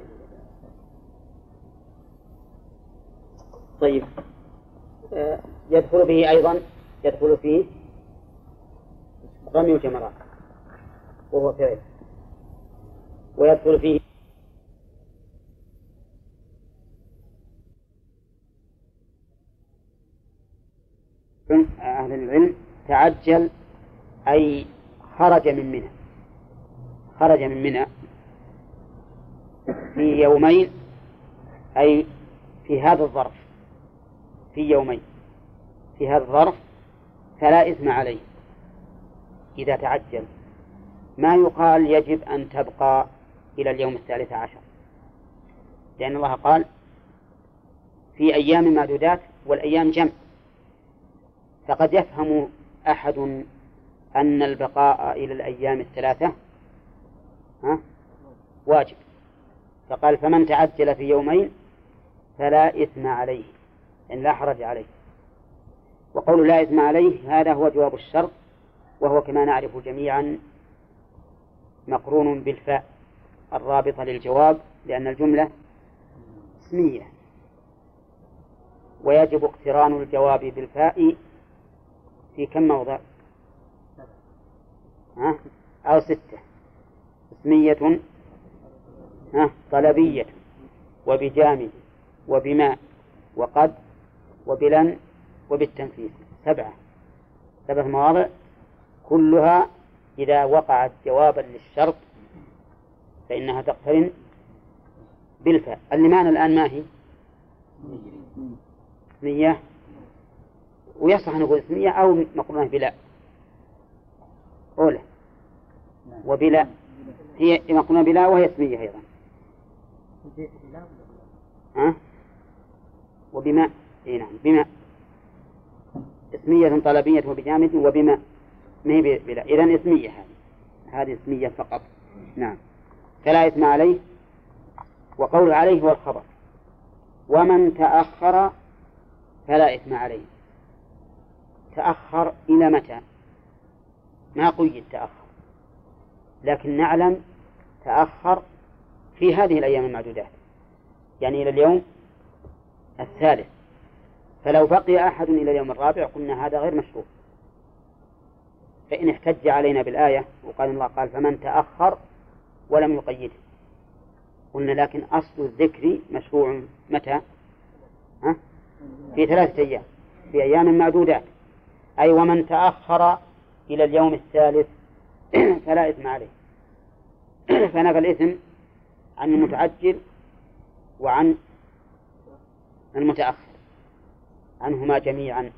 طيب يدخل به أيضا، يدخل فيه رمي الجمرات وهو فعل، ويدخل فيه أهل العلم تعجل أي خرج من منى، خرج من منى في يومين، أي في هذا الظرف، في يومين في هذا الظرف، فلا إثم عليه إذا تعجل. ما يقال يجب أن تبقى إلى اليوم 13، لأن الله قال في أيام معدودات، والأيام جمع، فقد يفهم أحد أن البقاء إلى الأيام 3 واجب، فقال فمن تعجل في يومين فلا إثم عليه، إن لا حرج عليه. وقول لا إثم عليه هذا هو جواب الشرط، وهو كما نعرف جميعا مقرون بالفاء الرابطة للجواب، لأن الجملة اسمية، ويجب اقتران الجواب بالفاء في كم موضع؟ أو 6، اسمية طلبية وبجامد وبماء وقد وبلن وبالتنفيذ، 7 مواضع كلها إذا وقعت جوابا للشرط فإنها تقترن بالفاء. اللي معنا الآن ما هي؟ اسمية، ويصح نقول اسمية أو مقرونة بلا أولى، وبلا هي مقرونة بلا وهي اسمية أيضا. وبماء، نعم بماء، اسمية طلبية وبجامد وبماء، ما هي بلا، إذن اسمية، هذه اسمية فقط. نعم، فلا إثم عليه. وقول عليه هو الخبر. ومن تأخر فلا إثم عليه. تأخر إلى متى؟ ما قيد تأخر، لكن نعلم تأخر في هذه الأيام المعدودات، يعني إلى اليوم 3. فلو بقي أحد إلى اليوم 4 قلنا هذا غير مشروع. فإن احتج علينا بالآية وقال الله قال فمن تأخر ولم يقيده، قلنا لكن أصل الذكر مشروع متى؟ في 3 أيام، في أيام معدودات، أي ومن تأخر إلى اليوم 3 فلا إثم عليه. فنفى الإثم عن المتعجل وعن المتأخر، عنهما جميعا.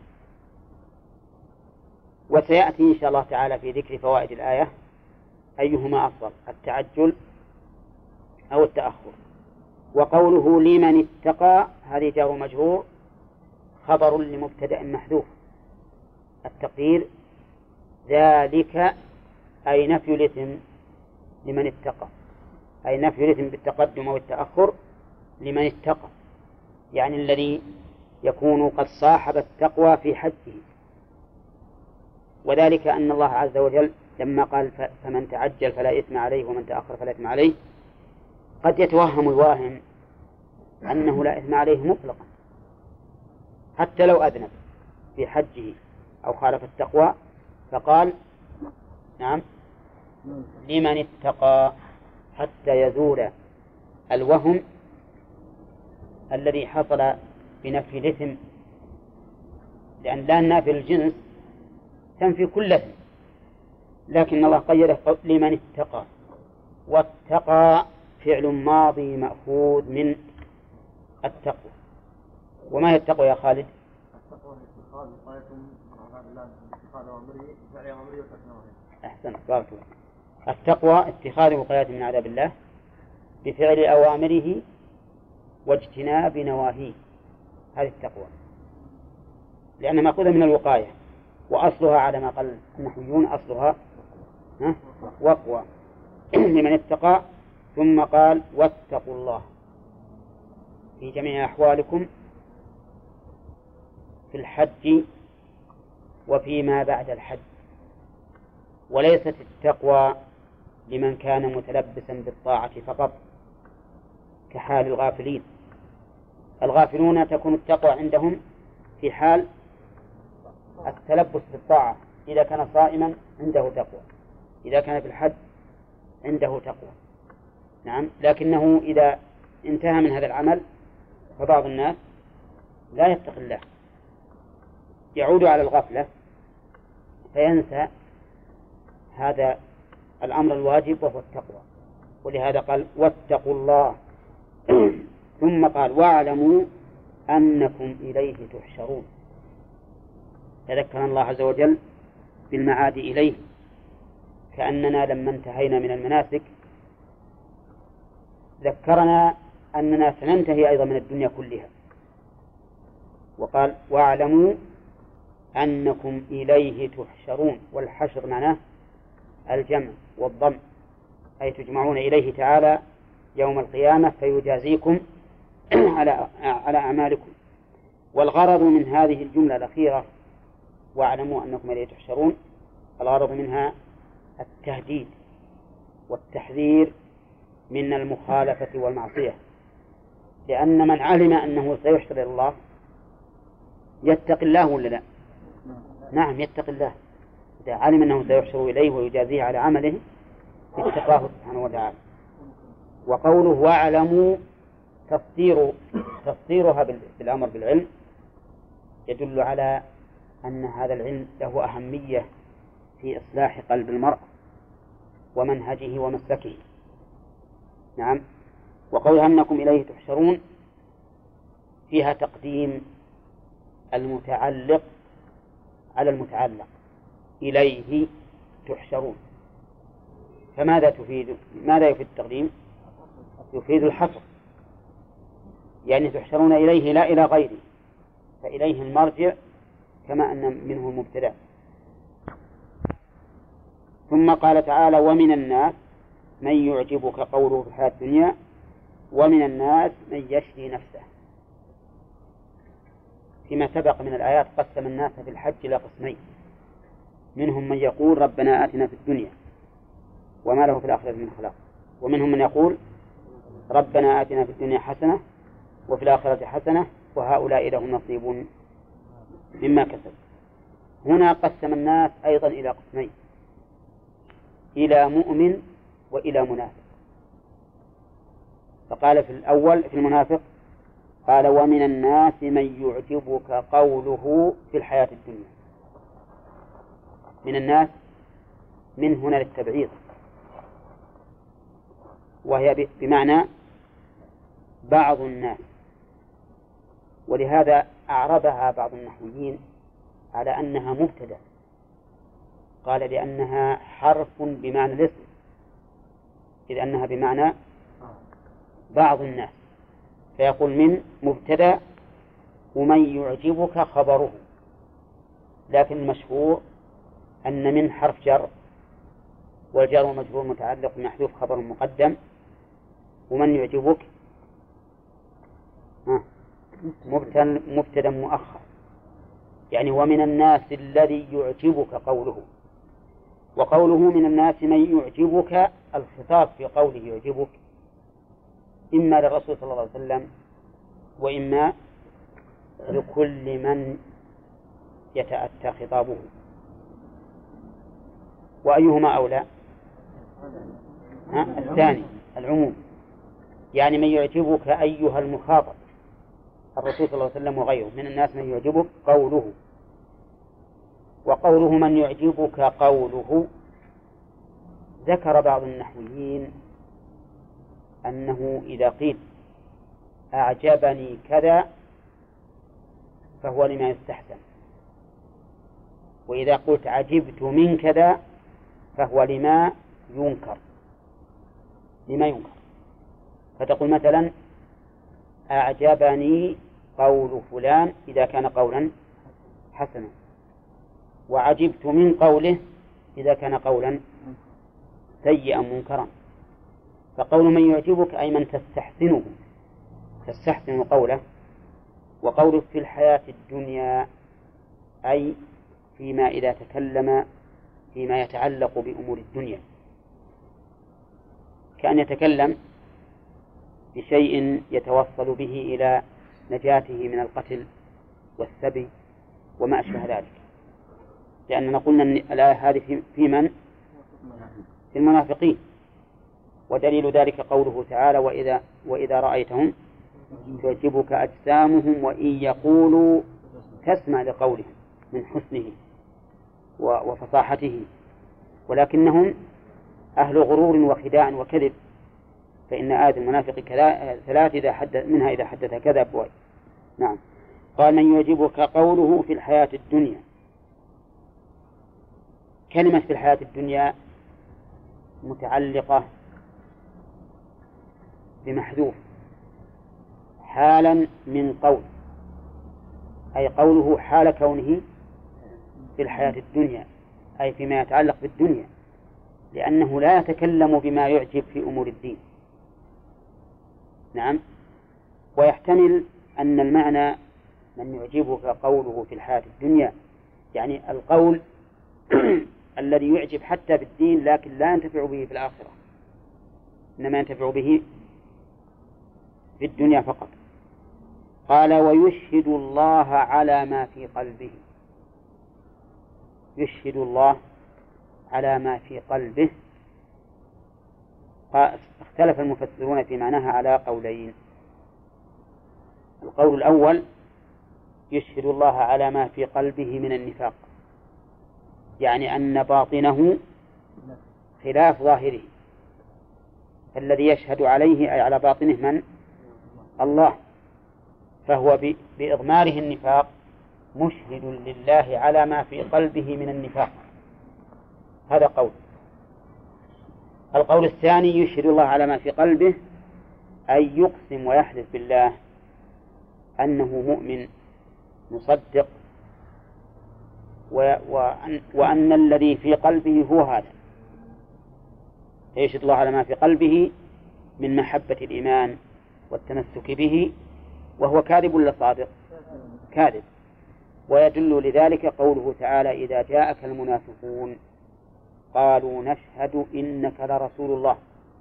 وسيأتي إن شاء الله تعالى في ذكر فوائد الآية أيهما أفضل، التعجل أو التأخر. وقوله لمن اتقى هذه جار مجرور خبر لمبتدأ محذوف، التقدير ذلك أي نفي الإثم لمن اتقى، أي نفي الإثم بالتقدم والتأخر لمن اتقى، يعني الذي يكون قد صاحب التقوى في حجه. وذلك أن الله عز وجل لما قال فمن تعجل فلا إثم عليه ومن تأخر فلا إثم عليه، قد يتوهم الواهم أنه لا إثم عليه مطلقا حتى لو أذنب في حجه أو خالف التقوى، فقال نعم لمن اتقى، حتى يزول الوهم الذي حصل بنفي الإثم، لأن لا نافي الجنس تنفي كل إثم، لكن الله قيده لمن اتقى. واتقى فعل ماضي مأخوذ من التقوى. وما هي التقوى يا خالد؟ أحسن، بارك الله. التقوى اتخاذ وقاية من عذاب الله بفعل أوامره واجتناب نواهيه، هذه التقوى، لأنها مأخوذة من الوقاية، وأصلها على ما قال النحويون أصلها وقوى لمن اتقى. ثم قال واتقوا الله في جميع أحوالكم في الحج وفيما بعد الحج، وليست التقوى لمن كان متلبسا بالطاعة فقط كحال الغافلين. الغافلون تكون التقوى عندهم في حال التلبس بالطاعة، إذا كان صائما عنده تقوى، إذا كان في الحج عنده تقوى، نعم. لكنه إذا انتهى من هذا العمل فبعض الناس لا يتقي الله، يعود على الغفلة فينسى هذا الأمر الواجب وهو التقوى، ولهذا قال واتقوا الله. ثم قال واعلموا أنكم إليه تحشرون. تذكر الله عز وجل بالمعاد إليه، كأننا لما انتهينا من المناسك ذكرنا أننا سننتهي أيضا من الدنيا كلها، وقال واعلموا أنكم إليه تحشرون. والحشر معناه الجمع والضم، أي تجمعون إليه تعالى يوم القيامة فيجازيكم على أعمالكم. والغرض من هذه الجملة الأخيرة واعلموا أنكم إليه تحشرون، الغرض منها التهديد والتحذير من المخالفة والمعصية، لأن من علم أنه سيحشر إلى الله يتقي الله ولا لا؟ نعم يتقي الله. إذا علم أنه سيحشر إليه ويجازيه على عمله اتقاه سبحانه وتعالى. وقوله واعلموا تفسيرها بالأمر بالعلم يدل على أن هذا العلم له أهمية في إصلاح قلب المرء ومنهجه ومسلكه، نعم. وقول أنكم إليه تحشرون فيها تقديم المتعلق على المتعلق، إليه تحشرون. فماذا تفيد؟ ماذا يفيد التقديم؟ يفيد الحصر، يعني تحشرون إليه لا إلى غيره، فإليه المرجع كما أن منه المبتدأ. ثم قال تعالى ومن الناس من يعجبك قوله في الحياة الدنيا ومن الناس من يشري نفسه. فيما سبق من الآيات قسم الناس في الحج إلى قسمين، منهم من يقول ربنا آتنا في الدنيا وما له في الآخرة من خلاق، ومنهم من يقول ربنا آتنا في الدنيا حسنة وفي الآخرة حسنة وهؤلاء لهم نصيب مما كسب. هنا قسم الناس أيضا إلى قسمين، إلى مؤمن وإلى منافق. فقال في الأول في المنافق قال ومن الناس من يعجبك قوله في الحياة الدنيا. من الناس من هنا للتبعيض، وهي بمعنى بعض الناس، ولهذا أعربها بعض النحويين على أنها مبتدأ، قال لأنها حرف بمعنى الاسم، إذ أنها بمعنى بعض الناس، فيقول من مبتدأ ومن يعجبك خبره. لكن المشهور أن من حرف جر، والجر ومجرور متعلق محذوف خبر مقدم، ومن يعجبك مبتدأ مؤخر، يعني ومن الناس الذي يعجبك قوله. وقوله من الناس من يعجبك، الخطاب في قوله يعجبك إما للرسول صلى الله عليه وسلم وإما لكل من يتأتى خطابه. وأيهما أولى؟ الثاني، العموم، يعني من يعجبك أيها المخاطب الرسول صلى الله عليه وسلم وغيره. من الناس من يعجبك قوله. وقوله من يعجبك قوله، ذكر بعض النحويين أنه إذا قيل أعجبني كذا فهو لما يستحسن، وإذا قلت عجبت من كذا فهو لما ينكر. فتقول مثلا أعجبني قول فلان إذا كان قولا حسنا، وعجبت من قوله إذا كان قولا سيئا منكرا. فقول من يعجبك أي من تستحسن قوله. وقوله في الحياة الدنيا أي فيما إذا تكلم فيما يتعلق بأمور الدنيا، كأن يتكلم بشيء يتوصل به إلى نجاته من القتل والسبي وما أشبه ذلك، لأننا قلنا أن الآية هذه في من؟ في المنافقين. ودليل ذلك قوله تعالى وإذا رأيتهم تعجبك أجسامهم وإن يقولوا تسمع لقولهم من حسنه وفصاحته، ولكنهم أهل غرور وخداع وكذب، فإن آية المنافق ثلاث إذا حدث كذب. نعم. قال من يعجبك قوله في الحياة الدنيا. كلمة في الحياة الدنيا متعلقة بمحذوف حالا من قول، أي قوله حال كونه في الحياة الدنيا أي فيما يتعلق بالدنيا، لأنه لا يتكلم بما يعجب في أمور الدين. نعم. ويحتمل أن المعنى من يعجبك قوله في الحياة الدنيا يعني القول الذي يعجب حتى بالدين لكن لا ينتفع به في الآخرة، إنما ينتفع به في الدنيا فقط. قال ويشهد الله على ما في قلبه. يشهد الله على ما في قلبه. اختلف المفسرون في معناها على قولين. القول الأول يشهد الله على ما في قلبه من النفاق، يعني أن باطنه خلاف ظاهره، فالذي يشهد عليه أي على باطنه من؟ الله، فهو بإضماره النفاق مشهد لله على ما في قلبه من النفاق. هذا قول. القول الثاني يشهد الله على ما في قلبه أي يقسم ويحلف بالله أنه مؤمن مصدق وأن الذي في قلبه هو هذا. يشهد الله على ما في قلبه من محبة الإيمان والتمسك به، وهو كاذب ولا صادق؟ كاذب. ويدل لذلك قوله تعالى إذا جاءك المنافقون قالوا نشهد إنك لرسول الله.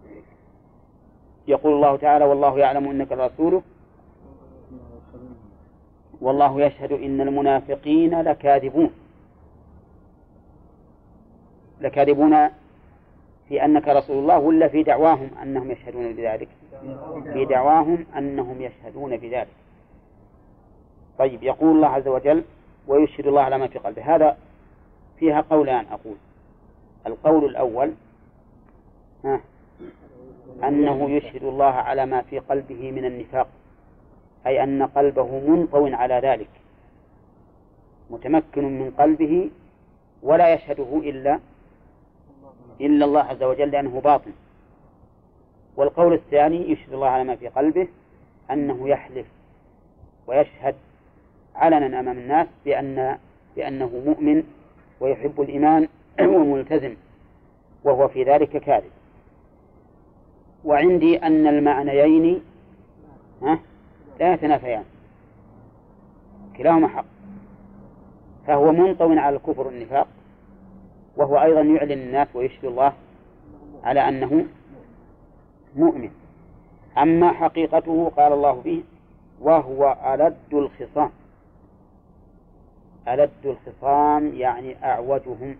يقول الله تعالى والله يعلم إنك لرسوله والله يشهد إن المنافقين لكاذبون في أنك رسول الله، ولا في دعواهم أنهم يشهدون بذلك؟ في دعواهم أنهم يشهدون بذلك. طيب، يقول الله عز وجل ويشهد الله على ما في قلبه. هذا فيها قولان أقول. القول الأول أنه يشهد الله على ما في قلبه من النفاق، أي أن قلبه منطو على ذلك متمكن من قلبه ولا يشهده إلا الله عز وجل لأنه باطن. والقول الثاني يشهد الله على ما في قلبه أنه يحلف ويشهد علنا أمام الناس بأنه مؤمن ويحب الإيمان وملتزم، وهو في ذلك كاذب. وعندي أن المعنيين لا يتنافيان، كلاهما حق. فهو منطوي على الكفر والنفاق، وهو أيضا يعلن الناس ويشهد الله على أنه مؤمن. أما حقيقته قال الله به وهو ألد الخصام. ألد الخصام يعني أعوجهم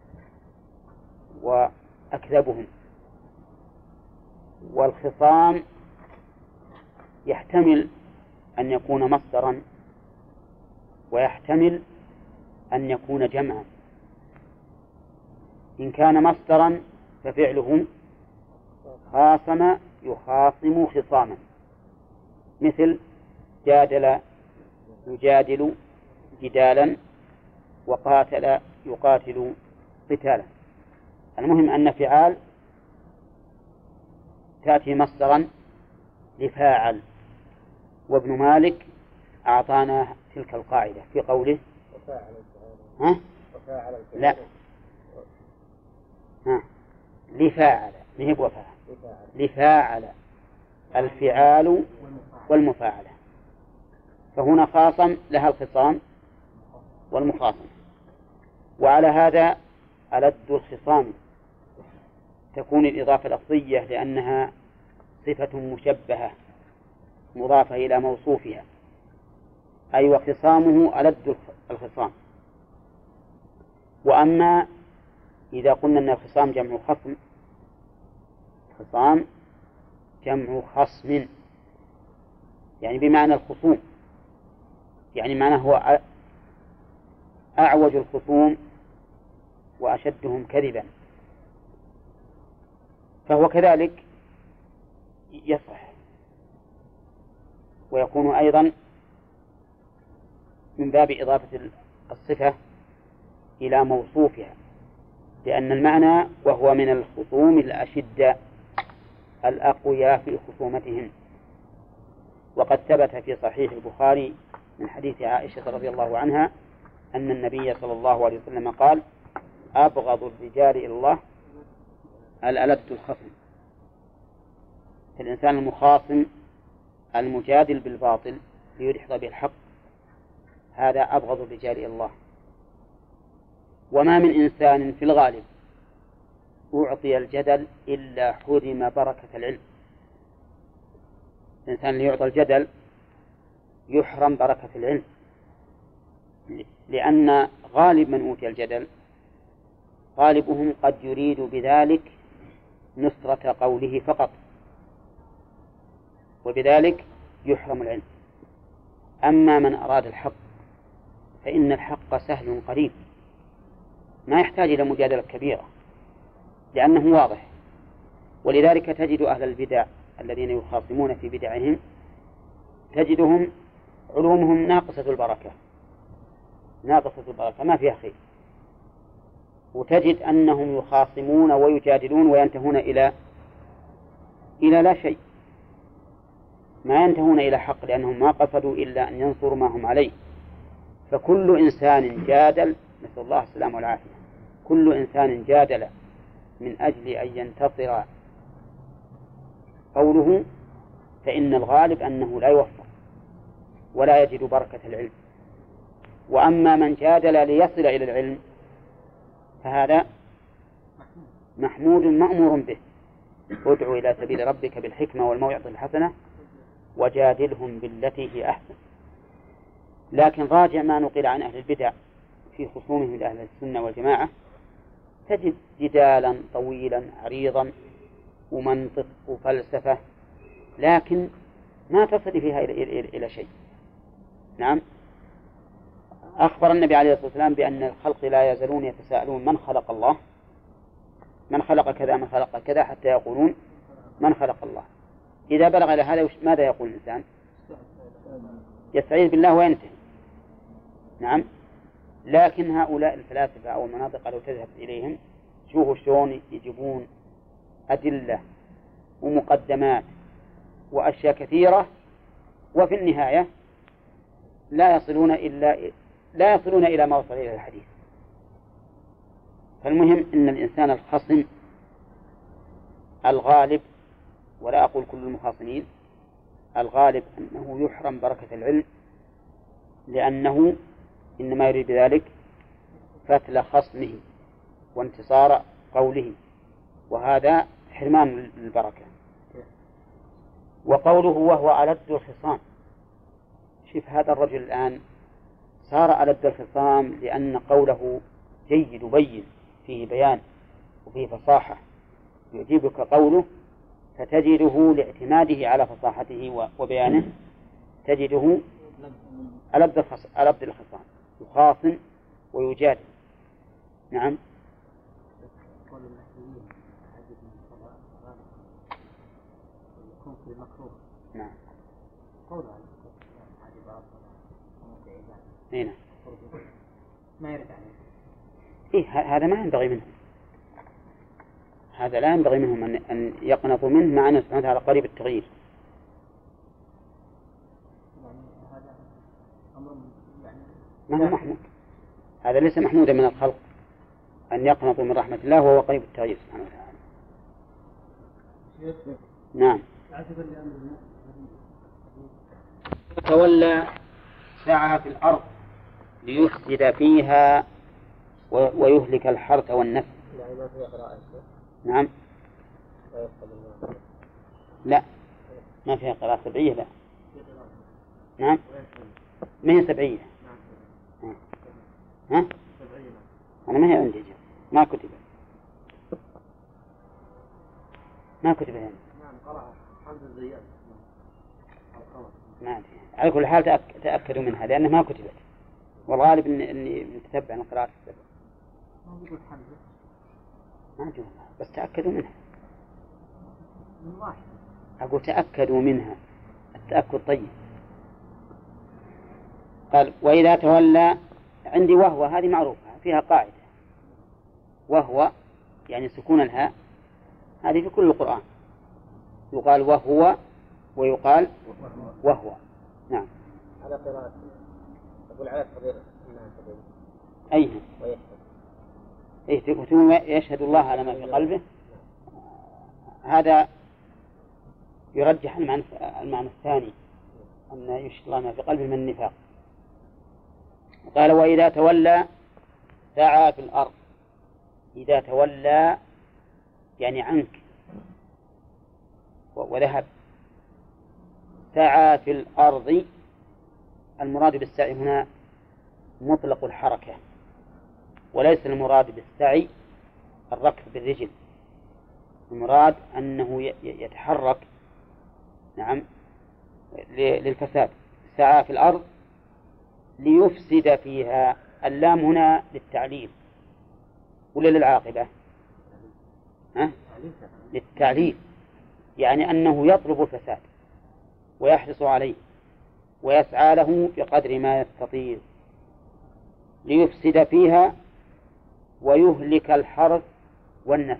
وأكذبهم. والخصام يحتمل أن يكون مصدرا ويحتمل أن يكون جمعا. إن كان مصدرا ففعله خاصم يخاصم خصاما، مثل جادل يجادل جدالا، وقاتل يقاتل قتالا. المهم أن فعال تأتي مصدرا لفاعل، وابن مالك أعطانا تلك القاعدة في قوله لا لفاعل مهب وفاعل لفاعل الفعال والمفاعلة. فهنا خاصم لها الخصام والمخاصم. وعلى هذا ألد الخصام تكون الإضافة لفظية لأنها صفة مشبهة مضافة إلى موصوفها، أي وخصامه ألد الخصام. وأما إذا قلنا أن الخصام جمع خصم، خصام جمع خصم يعني بمعنى الخصوم، يعني معناه هو أعوج الخصوم وأشدهم كذبا، فهو كذلك يصح ويكون أيضا من باب إضافة الصفة إلى موصوفها، لأن المعنى وهو من الخصوم الأشداء الأقوياء في خصومتهم. وقد ثبت في صحيح البخاري من حديث عائشة رضي الله عنها أن النبي صلى الله عليه وسلم قال أبغض الرجال إلى الله الألد الخصم. الإنسان المخاصم المجادل بالباطل ليدحض بالحق هذا أبغض الرجال إلى الله. وما من إنسان في الغالب أعطي الجدل إلا حرم بركة العلم. الإنسان اللي يعطى الجدل يحرم بركة العلم، لأن غالب من أوتي الجدل غالبهم قد يريد بذلك نصرة قوله فقط، وبذلك يحرم العلم. أما من أراد الحق فإن الحق سهل قريب، ما يحتاج إلى مجادلة كبيرة لأنه واضح. ولذلك تجد أهل البدع الذين يخاصمون في بدعهم تجدهم علومهم ناقصة البركة ما فيها خير، وتجد أنهم يخاصمون ويجادلون وينتهون إلى لا شيء، ما ينتهون إلى حق، لأنهم ما قصدوا إلا أن ينصروا ما هم عليه. فكل إنسان جادل، نسأل الله السلامة والعافية، كل إنسان جادل من أجل أن ينتصر قوله فإن الغالب أنه لا يوفق ولا يجد بركة العلم. وأما من جادل ليصل إلى العلم فهذا محمود مأمور به. ادعو إلى سبيل ربك بالحكمة والموعظة الحسنة وجادلهم بالتي هي أحسن. لكن راجع ما نقل عن أهل البدع في خصومهم لأهل السنة والجماعة تجد جدالا طويلا عريضا ومنطق وفلسفة، لكن ما تصل فيها إلى شيء. نعم، أخبر النبي عليه الصلاة والسلام بأن الخلق لا يزالون يتساءلون من خلق الله، من خلق كذا، من خلق كذا، حتى يقولون من خلق الله. إذا بلغ إلى هذا ماذا يقول الإنسان؟ يستعيذ بالله وينتهي. نعم، لكن هؤلاء الفلاسفة أو المناطق لو تذهب إليهم شوفوا شلون يجيبون أدلة ومقدمات وأشياء كثيرة، وفي النهاية لا يصلون إلى ما وصل إلى الحديث. فالمهم أن الإنسان الخصم الغالب، ولا أقول كل المخاصمين، الغالب أنه يحرم بركة العلم، لأنه إنما يريد بذلك فتل خصمه وانتصار قوله، وهذا حرمان للبركة. وقوله وهو ألد الخصام، شوف هذا الرجل الآن صار ألد الخصام لأن قوله جيد بين، فيه بيان وفيه فصاحة، يعجبك قوله فتجده لاعتماده على فصاحته وبيانه تجده ألد الخصام، يخاصم ويجادل. نعم. نعم. هنا. ما يرد عليه. إيه هذا ما ينبغي منهم، هذا لا ينبغي منهم أن يقنطوا منه، مع أنه سبحانه وتعالى قريب التغيير. يعني هذا أمر يعني ما هو محمود، هذا ليس محمودا من الخلق أن يقنطوا من رحمة الله وهو قريب التغيير سبحانه وتعالى. نعم. تولى سعى في الأرض ليفسد فيها ويهلك الحرث والنسل. يعني ما فيها قراءة. نعم. لا ما فيها قراءة سبعية، لا. نعم ما هي سبعية. ها؟ أنا ما هي عندي، ما كتب يعني. نعم قراءة حمد الزيات. ما أدري، على كل حال تأكدوا منها لأنها ما كتبت، والغالب إني متتبع من قراءة السبع. ما يقول حمزة. ما أدري بس تأكدوا منها. من واحد. أقول تأكدوا منها، التأكد طيب. قال وإذا تولى، عندي وهو هذه معروفة فيها قاعدة، وهو يعني سكون الهاء، هذه في كل القرآن يقال وهو ويقال وهو. نعم. على قراءة أقول على تقدير أيها يشهد الله على ما في قلبه، هذا يرجح المعنى الثاني أن يشهد الله ما في قلبه من النفاق. قال وإذا تولى سعى في الأرض، إذا تولى يعني عنك وذهب. سعى في الأرض، المراد بالسعي هنا مطلق الحركة، وليس المراد بالسعي الركض بالرجل، المراد أنه يتحرك. نعم للفساد. سعى في الأرض ليفسد فيها، اللام هنا للتعليل ولا للعاقبة؟ للتعليل، يعني أنه يطلب الفساد ويحرص عليه ويسعى له بقدر ما يستطيع ليفسد فيها ويهلك الحرث والنسل.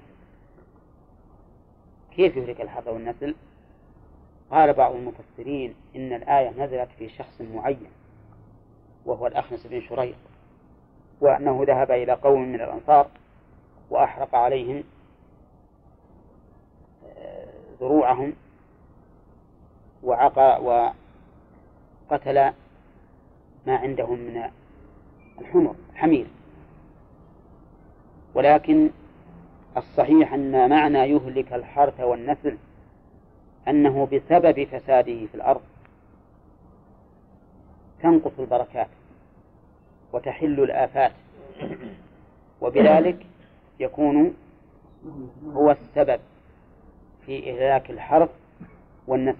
كيف يهلك الحرث والنسل؟ قال بعض المفسرين إن الآية نزلت في شخص معين وهو الأخنس بن شريق، وأنه ذهب إلى قوم من الأنصار وأحرق عليهم ذروعهم وقتل ما عندهم من الحمير. ولكن الصحيح أن معنى يهلك الحرث والنسل أنه بسبب فساده في الأرض تنقص البركات وتحل الآفات، وبذلك يكون هو السبب في إهلاك الحرث والنسل.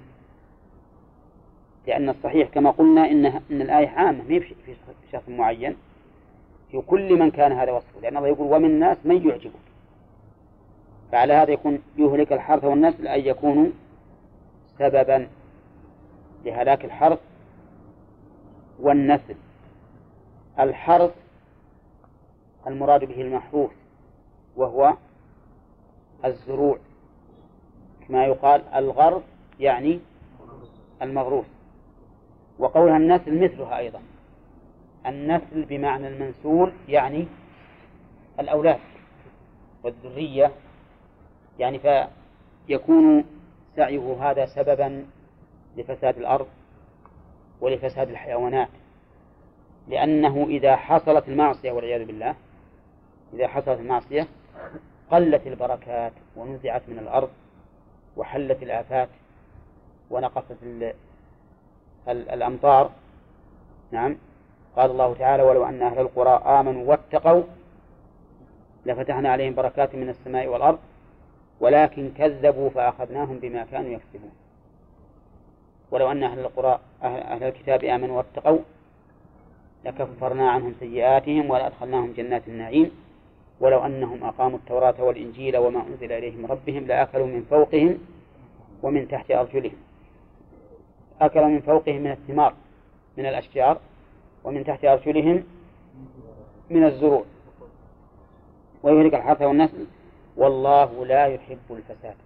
لأن الصحيح كما قلنا إن الآية عامة ما في شخص معين، في كل من كان هذا وصفه، لأن الله يقول ومن الناس من يعجبك، فعلى هذا يكون يهلك الحرث والنسل أي يكون سببا لهلاك الحرث والنسل. الحرث المراد به المحروث وهو الزروع، كما يقال الغرث يعني المغروس. وقولها النسل مثلها أيضا، النسل بمعنى المنسول يعني الأولاد والذرية، يعني فيكون سعيه هذا سببا لفساد الأرض ولفساد الحيوانات لأنه إذا حصلت المعصية والعياذ بالله، إذا حصلت المعصية قلت البركات ونزعت من الأرض وحلت الآفات ونقصت الأمطار. نعم، قال الله تعالى: ولو أن أهل القرى آمنوا واتقوا لفتحنا عليهم بركات من السماء والأرض ولكن كذبوا فأخذناهم بما كانوا يكسبون. ولو أن أهل القرى أهل الكتاب آمنوا واتقوا لكفرنا عنهم سيئاتهم ولأدخلناهم جنات النعيم ولو أنهم أقاموا التوراة والإنجيل وما أنزل إليهم من ربهم لأكلوا من فوقهم ومن تحت أرجلهم. أكلوا من فوقهم من الثمار من الأشجار ومن تحت أرجلهم من الزروع ويهلك الحرث والنسل والله لا يحب الفساد.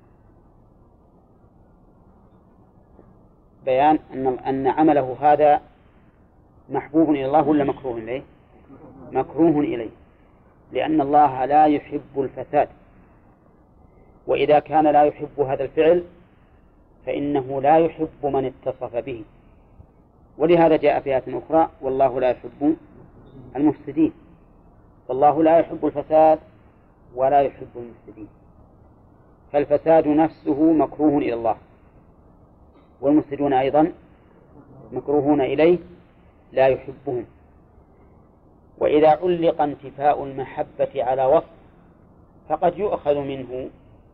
بيان أن عمله هذا محبوب إلى الله ولا مكروه إليه؟ مكروه إليه، لأن الله لا يحب الفساد، وإذا كان لا يحب هذا الفعل فإنه لا يحب من اتصف به. ولهذا جاء في آية أخرى: والله لا يحب المفسدين. فالله لا يحب الفساد ولا يحب المفسدين، فالفساد نفسه مكروه إلى الله، والمفسدون أيضا مكروهون إليه لا يحبهم. وإذا علق انتفاء المحبة على وصف فقد يؤخذ منه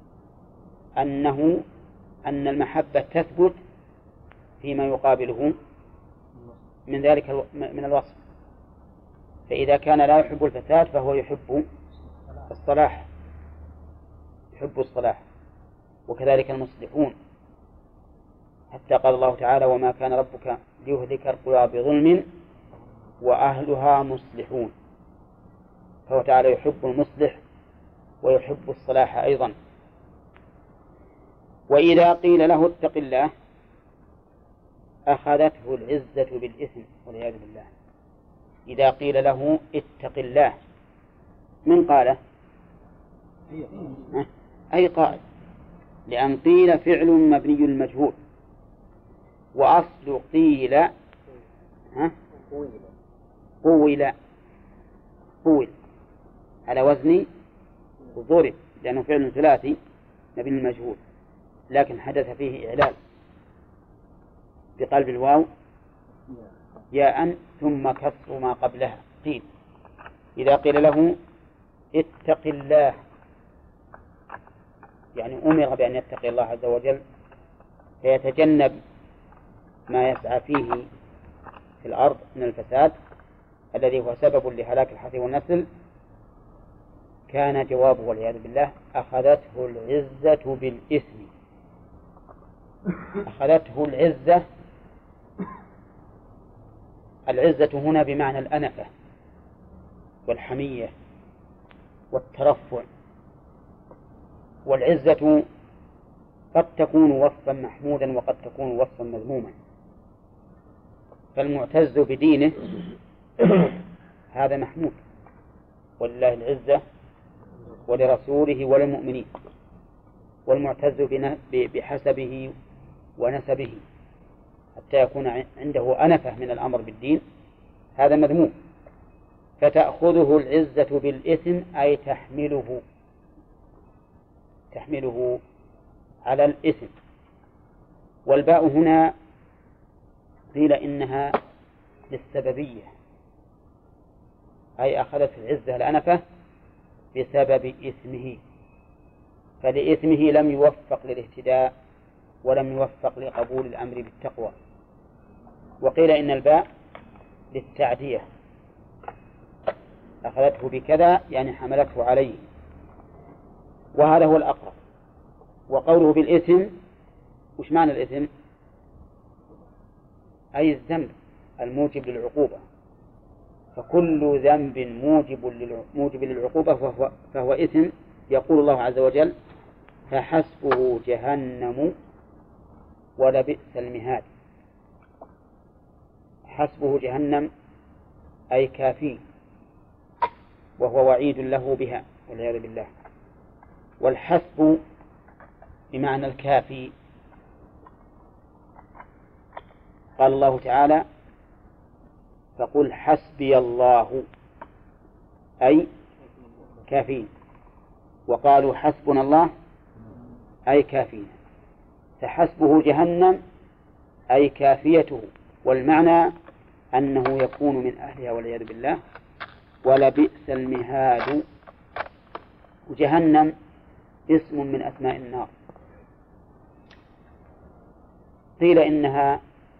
أن المحبة تثبت فيما يقابله من ذلك من الوصف. فإذا كان لا يحب الفساد فهو يحب الصلاح، يحب الصلاح، وكذلك المصلحون، حتى قال الله تعالى: وما كان ربك ليهلك القرى بظلم وأهلها مصلحون. فهو تعالى يحب المصلح ويحب الصلاح أيضا. وإذا قيل له اتق الله أخذته العزة بالإثم والعياذ بالله. إذا قيل له اتق الله من قاله؟ أي قائل، لأن قيل فعل مبني المجهول، وأصل قيل قول على وزن ضرب، لأنه فعل ثلاثي مبني المجهول، لكن حدث فيه إعلال بقلب الواو ياء ثم كسر ما قبلها. قيل إذا قيل له اتق الله يعني أمر بأن يتقي الله عز وجل فيتجنب ما يسعى فيه في الأرض من الفساد الذي هو سبب لهلاك الحرث والنسل، كان جوابه والعياذ بالله أخذته العزة بالإثم. أخذته العزة. العزة هنا بمعنى الأنفة والحمية والترفع، والعزة قد تكون وصفا محمودا وقد تكون وصفا مذموما. فالمعتز بدينه هذا محمود، ولله العزة ولرسوله وللمؤمنين، والمعتز بحسبه ونسبه حتى يكون عنده أنفة من الأمر بالدين هذا مذموم. فتأخذه العزة بالإثم أي تحمله على الإثم. والباء هنا قيل إنها للسببية، أي أخذت العزة الأنفة بسبب إثمه، فلإثمه لم يوفق للاهتداء ولم يوفق لقبول الأمر بالتقوى. وقيل إن الباء للتعدية، أخذته بكذا يعني حملته عليه، وهذا هو الأقرب. وقوله بالإثم وش معنى الإثم؟ أي الذنب الموجب للعقوبة، فكل ذنب موجب للعقوبة فهو إثم. يقول الله عز وجل: فحسبه جهنم ولبئس المهاد. حسبه جهنم أي كافي، وهو وعيد له بها والعياذ بالله. والحسب بمعنى الكافي. قال الله تعالى: فقل حسبي الله أي كافين، وقالوا حسبنا الله أي كافين، فحسبه جهنم أي كافيته، والمعنى أنه يكون من أهلها والعياذ بالله. ولبئس المهاد، جهنم اسم من أسماء النار. قيل إنها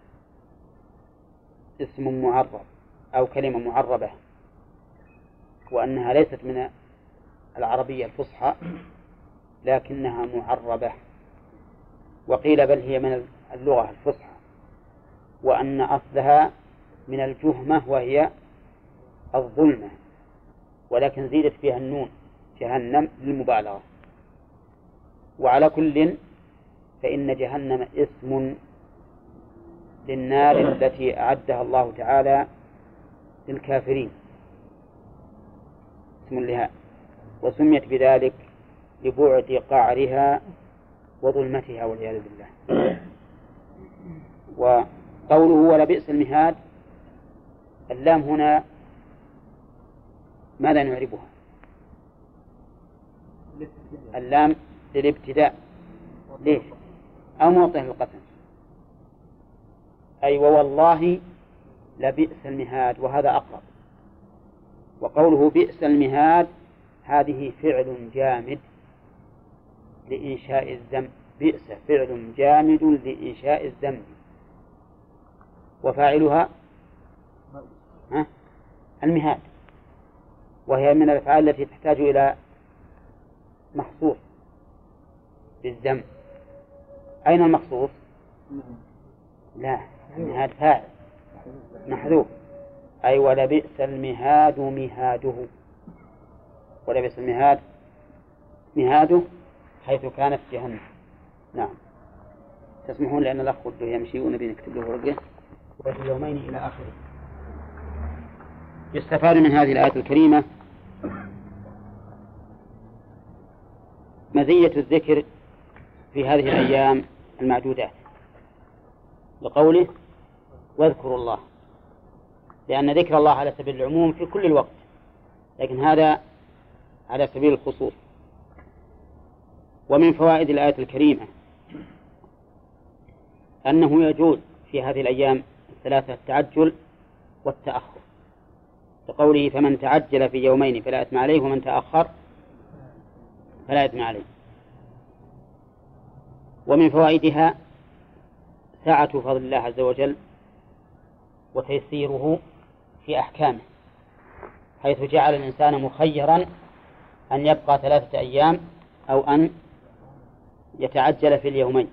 اسم معرب أو كلمة معربة، وأنها ليست من العربية الفصحى لكنها معربة، وقيل بل هي من اللغة الفصحى، وأن أصلها من الجهمة وهي الظلمة، ولكن زيدت فيها النون جهنم للمبالغة. وعلى كل فإن جهنم اسم للنار التي أعدها الله تعالى للكافرين، اسم لها، وسميت بذلك لبعد قعرها وظلمتها والعياذ بالله. وقوله ولبئس المهاد، اللام هنا ماذا نعربها؟ اللام للابتداء، ليش؟ أو موطن القسم، أي ووالله لبئس المهاد، وهذا أقرب. وقوله بئس المهاد هذه فعل جامد لإنشاء الذنب، بئس فعل جامد لإنشاء الذنب، وفاعلها المهاد، وهي من الأفعال التي تحتاج إلى مخصوص بالذنب. أين المخصوص؟ لا، المهاد فاعل محذوف، أي ولبئس المهاد مهاده، ولبئس المهاد مهاده حيث كانت جهنم. نعم. تسمحون لأن الأخ وده يمشي ونبي نكتب له ورقة وفي يومين إلى آخره. يستفاد من هذه الآية الكريمة مزية الذكر في هذه الأيام المعدودات، لقوله واذكروا الله، لأن ذكر الله على سبيل العموم في كل الوقت، لكن هذا على سبيل الخصوص. ومن فوائد الآية الكريمة أنه يجوز في هذه الأيام الثلاثة التعجل والتأخر، لقوله فمن تعجل في يومين فلا إثم عليه ومن تأخر فلا إثم عليه. ومن فوائدها سعة فضل الله عز وجل وتيسيره في أحكامه، حيث جعل الإنسان مخيرا أن يبقى 3 أيام أو أن يتعجل في اليومين.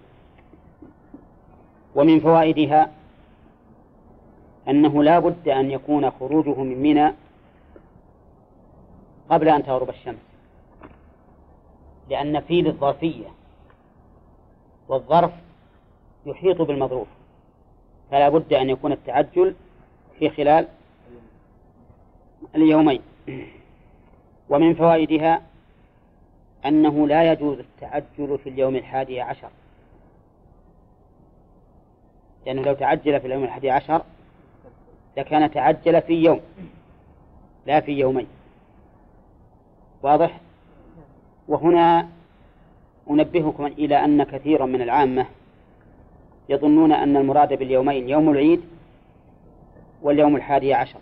ومن فوائدها أنه لا بد أن يكون خروجه من منى قبل أن تغرب الشمس، لأن فيه الظرفية، والظرف يحيط بالمظروف، فلا بد أن يكون التعجل في خلال اليومين. ومن فوائدها أنه لا يجوز التعجل في اليوم 11، لأنه لو تعجل في اليوم 11 لكان تعجل في يوم لا في يومين. واضح؟ وهنا أنبهكم إلى أن كثيرا من العامة يظنون أن المراد باليومين يوم العيد واليوم 11،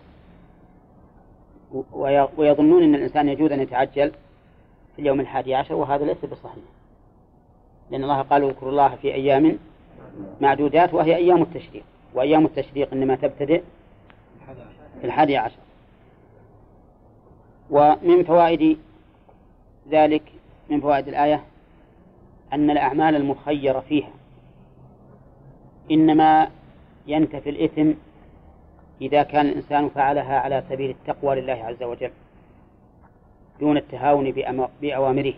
ويظنون أن الإنسان يجوز أن يتعجل في اليوم 11، وهذا ليس بصحيح، لأن الله قال اذكروا الله في أيام معدودات، وهي أيام التشريق، وأيام التشريق إنما تبتدئ في 11. ومن فوائد ذلك، من فوائد الآية أن الأعمال المخيرة فيها إنما ينتفي الإثم إذا كان الإنسان فعلها على سبيل التقوى لله عز وجل دون التهاون بأوامره،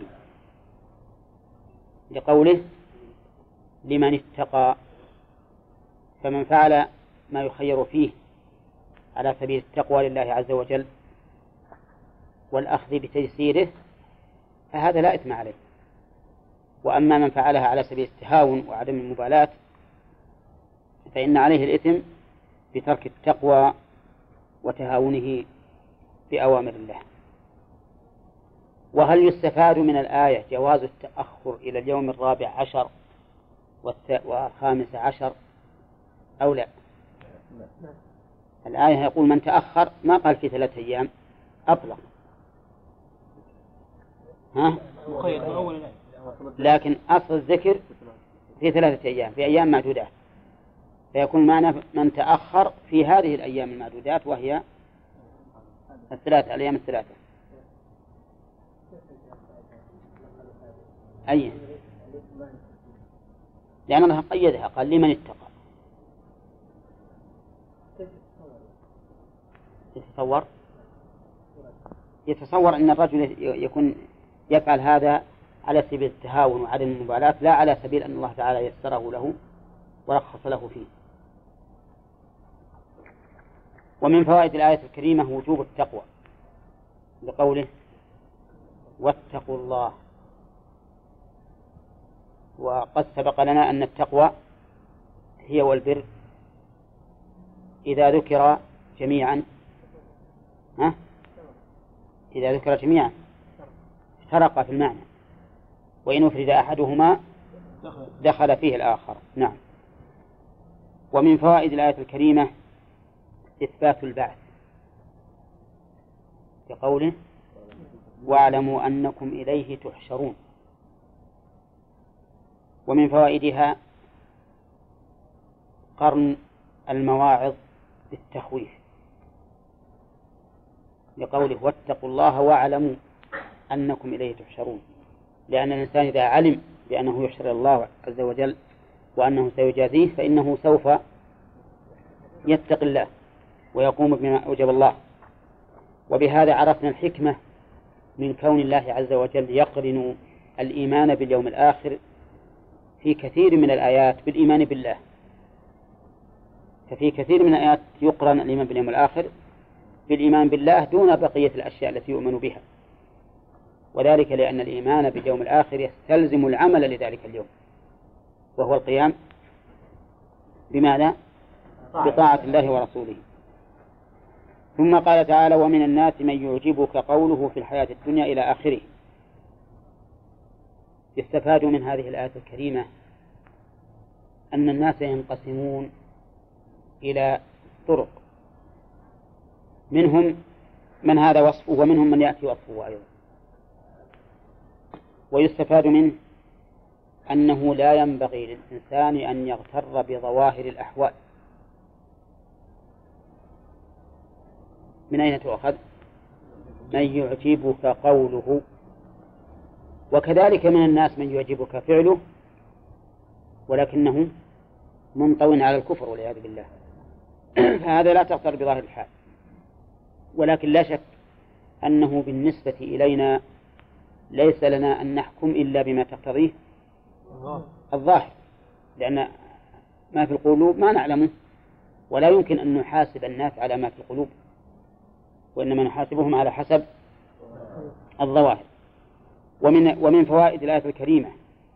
لقوله لمن اتقى. فمن فعل ما يخير فيه على سبيل التقوى لله عز وجل والأخذ بتيسيره فهذا لا إثم عليه. وأما من فعلها على سبيل التهاون وعدم المبالاة فإن عليه الإثم بترك التقوى وتهاونه بأوامر الله. وهل يستفاد من الآية جواز التأخر إلى اليوم 14 و15 أو لا؟ الآية يقول من تأخر، ما قال في 3 أيام، أطلق، ها؟ لكن أصل الذكر في 3 أيام، في أيام معدودات، فيكون معنى من تأخر في هذه الأيام المعدودات وهي الأيام 3. أي، لأن الله قيدها، قال لمن اتقى. يتصور أن الرجل يكون يفعل هذا على سبيل التهاون وعدم المبالاة، لا على سبيل أن الله تعالى يسره له ورخص له فيه. ومن فوائد الآية الكريمة وجوب التقوى لقوله واتقوا الله. وقد سبق لنا أن التقوى هي والبر إذا ذكر جميعا افترق في المعنى، وإن أفرد أحدهما دخل فيه الآخر. نعم. ومن فوائد الآية الكريمة إثبات البعث بقوله واعلموا أنكم إليه تحشرون. ومن فوائدها قرن المواعظ بالتخويف لقوله واتقوا الله واعلموا أنكم إليه تحشرون، لأن الإنسان إذا علم بأنه يحشر الله عز وجل وأنه سيجازيه فإنه سوف يتقي الله ويقوم بما أوجب الله. وبهذا عرفنا الحكمة من كون الله عز وجل يقرن الإيمان باليوم الآخر في كثير من الآيات بالإيمان بالله. ففي كثير من الآيات يقرن الإيمان باليوم الآخر بالإيمان بالله دون بقية الأشياء التي يؤمن بها، وذلك لأن الإيمان باليوم الآخر يستلزم العمل لذلك اليوم، وهو القيام بماذا؟ بطاعة الله ورسوله. ثم قال تعالى ومن الناس من يعجبك قوله في الحياة الدنيا إلى آخره. يستفاد من هذه الآية الكريمة أن الناس ينقسمون إلى طرق، منهم من هذا وصفه ومنهم من يأتي وصفه أيضا. ويستفاد منه أنه لا ينبغي للإنسان أن يغتر بظواهر الأحوال. من أين تؤخذ؟ من يعجبك قوله. وكذلك من الناس من يعجبك فعله ولكنه منطوٍ على الكفر والعياذ بالله، فهذا لا تغتر بظاهر الحال. ولكن لا شك أنه بالنسبة إلينا ليس لنا أن نحكم إلا بما تقتضيه الظاهر، لأن ما في القلوب ما نعلمه، ولا يمكن أن نحاسب الناس على ما في القلوب، وإنما نحاسبهم على حسب الظواهر. ومن فوائد الآية الكريمة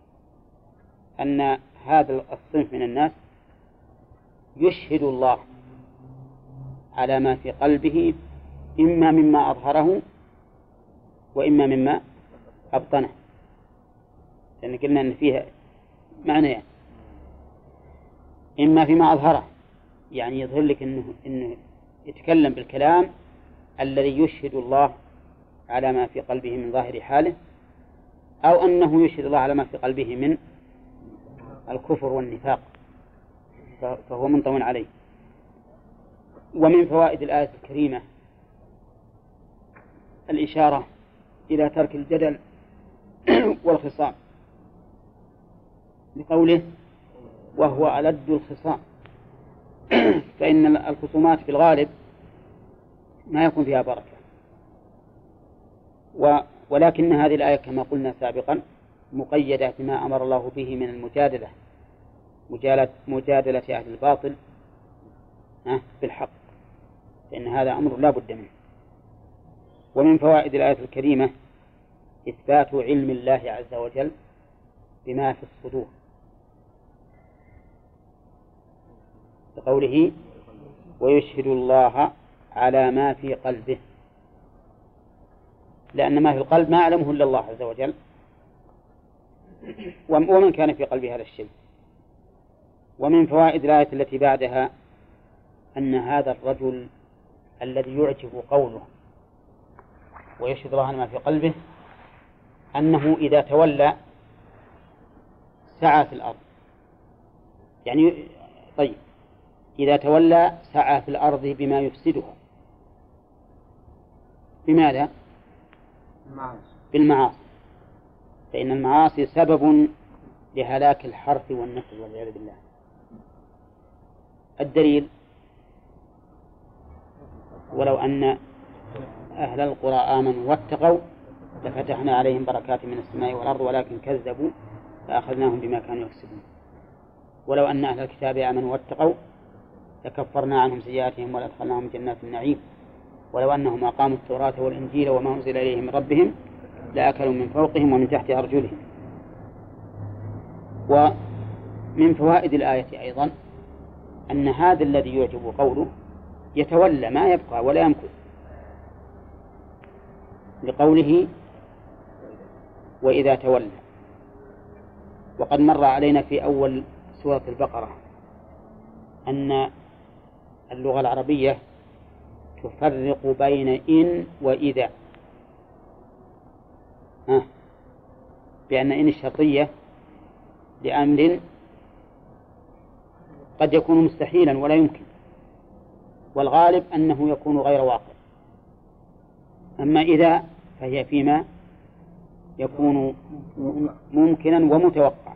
أن هذا الصنف من الناس يشهد الله على ما في قلبه إما مما أظهره وإما مما أبطنه، لأن قلنا أن فيها معنى يعني إما فيما أظهره، يعني يظهر لك إنه يتكلم بالكلام الذي يشهد الله على ما في قلبه من ظاهر حاله، أو أنه يشهد الله على ما في قلبه من الكفر والنفاق، فهو منطوٍ عليه. ومن فوائد الآية الكريمة الإشارة إلى ترك الجدل والخصام بقوله وهو ألد الخصام، فإن الخصومات في الغالب ما يكون فيها بركة. ولكن هذه الآية كما قلنا سابقا مقيدة بما أمر الله به من المجادلة، مجادلة أهل الباطل بالحق، فإن هذا أمر لا بد منه. ومن فوائد الآية الكريمة إثبات علم الله عز وجل بما في الصدور بقوله ويشهد الله على ما في قلبه، لأن ما في القلب ما يعلمه إلا الله عز وجل، ومن كان في قلبه هذا الشيء. ومن فوائد الآية التي بعدها أن هذا الرجل الذي يعجب قوله ويشهد الله على ما في قلبه أنه إذا تولى سعى في الأرض. يعني طيب، إذا تولى سعى في الأرض بما يفسدها. بماذا؟ بالمعاصي، فإن المعاصي سبب لهلاك الحرث والنسل والعياذ بالله. الدليل: ولو أن أهل القرى آمنوا واتقوا لفتحنا عليهم بركات من السماء والأرض ولكن كذبوا فأخذناهم بما كانوا يكسبون. ولو أن أهل الكتاب آمنوا واتقوا لكفرنا عنهم سيئاتهم ولأدخلناهم جنات النعيم. ولو أنهم أقاموا التوراة والإنجيل وما أنزل إليهم من ربهم لأكلوا من فوقهم ومن تحت أرجلهم. ومن فوائد الآية أيضا أن هذا الذي يعجب قوله يتولى ما يبقى ولا يمكث، لقوله وإذا تولى. وقد مر علينا في أول سورة البقرة أن اللغة العربية تفرق بين إن وإذا، بأن إن الشرطية لأمر قد يكون مستحيلا ولا يمكن، والغالب أنه يكون غير واقع. أما إذا فهي فيما يكون ممكنا ومتوقع.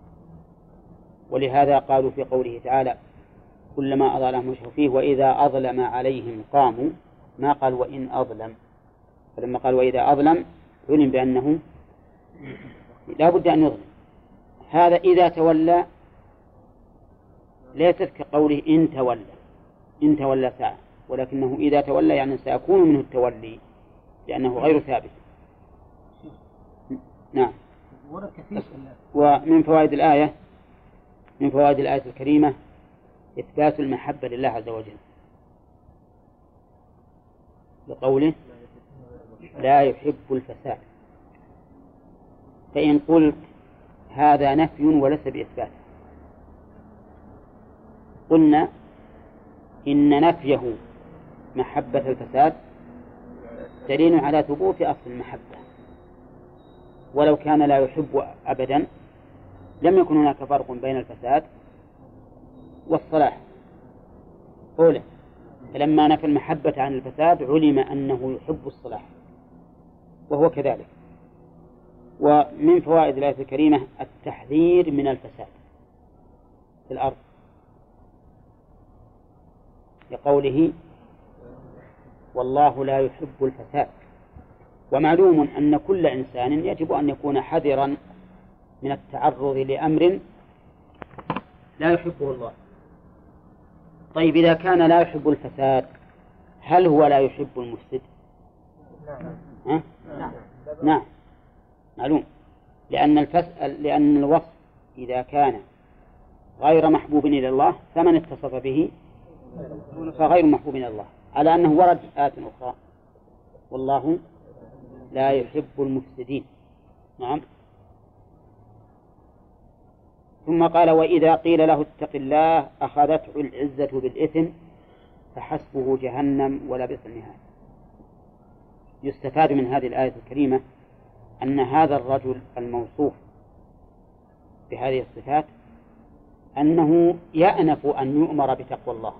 ولهذا قالوا في قوله تعالى كلما أظلم وجهه فيه وإذا أظلم عليهم قاموا، ما قال وإن أظلم. فلما قال وإذا أظلم علم بأنه لا بد أن يظلم. هذا إذا تولى ليست كقوله إن تولى ساعة، ولكنه إذا تولى يعني سيكون منه التولي لأنه غير ثابت. نعم. ومن فوائد الآية الكريمة إثبات المحبة لله عز وجل، بقوله لا يحب الفساد. فإن قلت هذا نفي وليس بإثبات، قلنا إن نفيه محبة الفساد دليل على ثبوت أصل المحبة، ولو كان لا يحب أبدا لم يكن هناك فرق بين الفساد والصلاح. قوله فلما نفى المحبة عن الفساد علم أنه يحب الصلاح، وهو كذلك. ومن فوائد الآية الكريمة التحذير من الفساد في الأرض، لقوله والله لا يحب الفساد. ومعلوم أن كل إنسان يجب أن يكون حذرا من التعرض لأمر لا يحبه الله. طيب إذا كان لا يحب الفساد هل هو لا يحب المفسد؟ نعم معلوم، لأن الوصف إذا كان غير محبوب إلى الله فمن اتصف به فغير محبوب إلى الله، على أنه ورد آيات أخرى والله لا يحب المفسدين. نعم. ثم قال وإذا قيل له اتق الله أخذته العزة بالإثم فحسبه جهنم ولبئس المهاد. يستفاد من هذه الآية الكريمة أن هذا الرجل الموصوف بهذه الصفات أنه يأنف أن يؤمر بتقوى الله،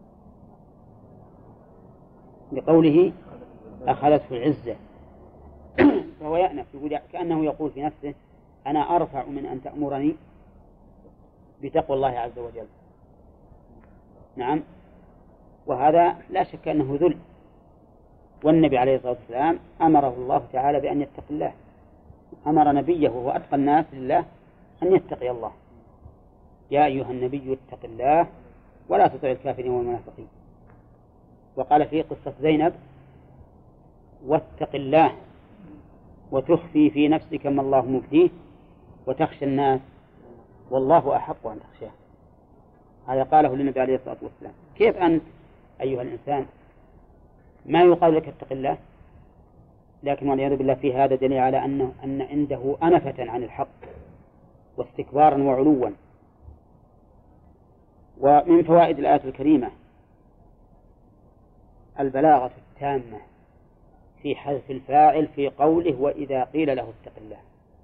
لقوله أخذته العزة، فهو يأنف، يقول كأنه يقول في نفسه أنا أرفع من أن تأمرني بتقوى الله عز وجل. نعم. وهذا لا شك أنه ذل، والنبي عليه الصلاة والسلام أمره الله تعالى بأن يتقي الله، أمر نبيه وهو أتقى الناس لله أن يتقي الله. يا أيها النبي اتق الله ولا تطع الكافرين والمنافقين. وقال في قصة زينب واتق الله وتخفي في نفسك ما الله مبديه وتخشى الناس والله أحق أن تخشاه. هذا قاله للنبي عليه الصلاة والسلام. كيف أنت أيها الإنسان ما يقال لك اتق الله، لكن والعياذ بالله في هذا دليل على أن عنده أنفة عن الحق واستكبارا وعلوا. ومن فوائد الآية الكريمة البلاغة التامة في حذف الفاعل في قوله وإذا قيل له اتق الله.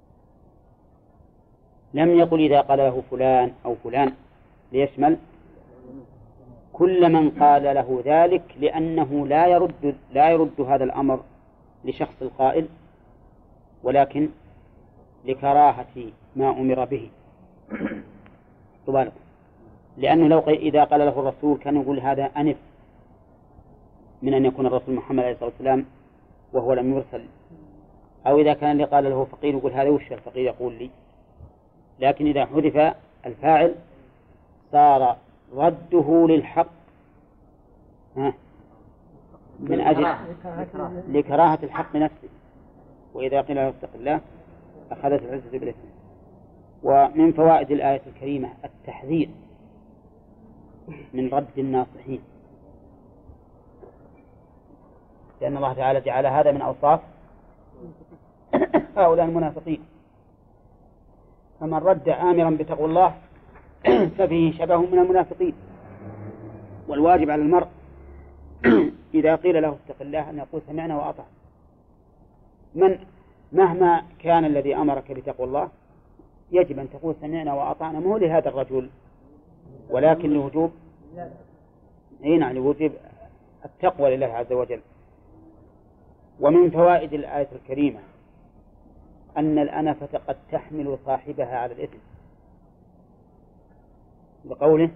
لم يقل إذا قال له فلان أو فلان، ليشمل كل من قال له ذلك، لأنه لا يرد هذا الأمر لشخص القائل، ولكن لكراهة ما أمر به. لأنه لو إذا قال له الرسول كان يقول هذا أنف من أن يكون الرسول محمد عليه الصلاة والسلام وهو لم يرسل، أو إذا كان اللي قال له فقير يقول هذا وش الفقير يقول لي. لكن إذا حذف الفاعل صار رده للحق من أجل لكراهة الحق نفسه، وإذا قيل له اتق الله أخذت العزة بالإثم. ومن فوائد الآية الكريمة التحذير من رد الناصحين، لأن الله تعالى جعل هذا من أوصاف هؤلاء المنافقين. فمن رد آمرا بتقوى الله ففيه شبه من المنافقين. والواجب على المرء إذا قيل له اتق الله أن يقول سمعنا وأطعنا. مهما كان الذي أمرك بتقوى الله يجب أن تقول سمعنا وأطعنا، مو لهذا الرجل ولكن لوجوب لوجوب التقوى لله عز وجل. ومن فوائد الآية الكريمة أن الأنفة قد تحمل صاحبها على الإثم، بقوله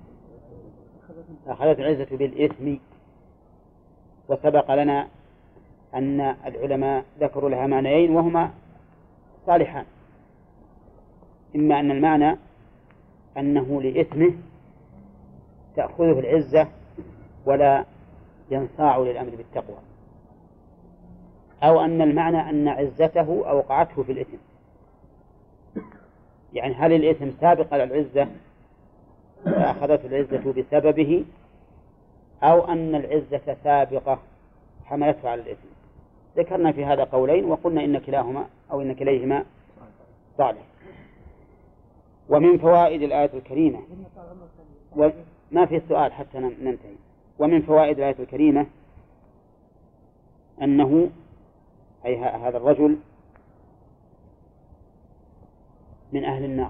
أخذت العزة بالإثم. وسبق لنا أن العلماء ذكروا لها معنيين وهما صالحان، إما أن المعنى أنه لإثمه تأخذه العزة ولا ينصاع للأمر بالتقوى، أو أن المعنى أن عزته أوقعته في الإثم. يعني هل الإثم سابق على العزة فأخذته العزة بسببه، أو أن العزة سابقة حملته على الإثم. ذكرنا في هذا قولين وقلنا إن كلاهما أو إن كليهما صالح. ومن فوائد الآية الكريمة ما في سؤال حتى ننتهي. ومن فوائد الآية الكريمة أنه أي هذا الرجل من أهل النار،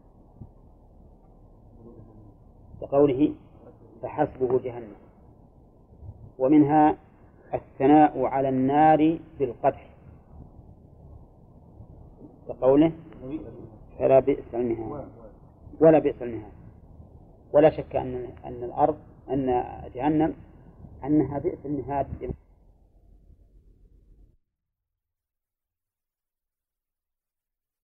وقوله فحسبه جهنم. ومنها الثناء على النار بالقدح، وقوله فلا بئس المهاد ولا بئس المهاد. ولا شك أن الأرض أن جهنم أنها بئس المهاد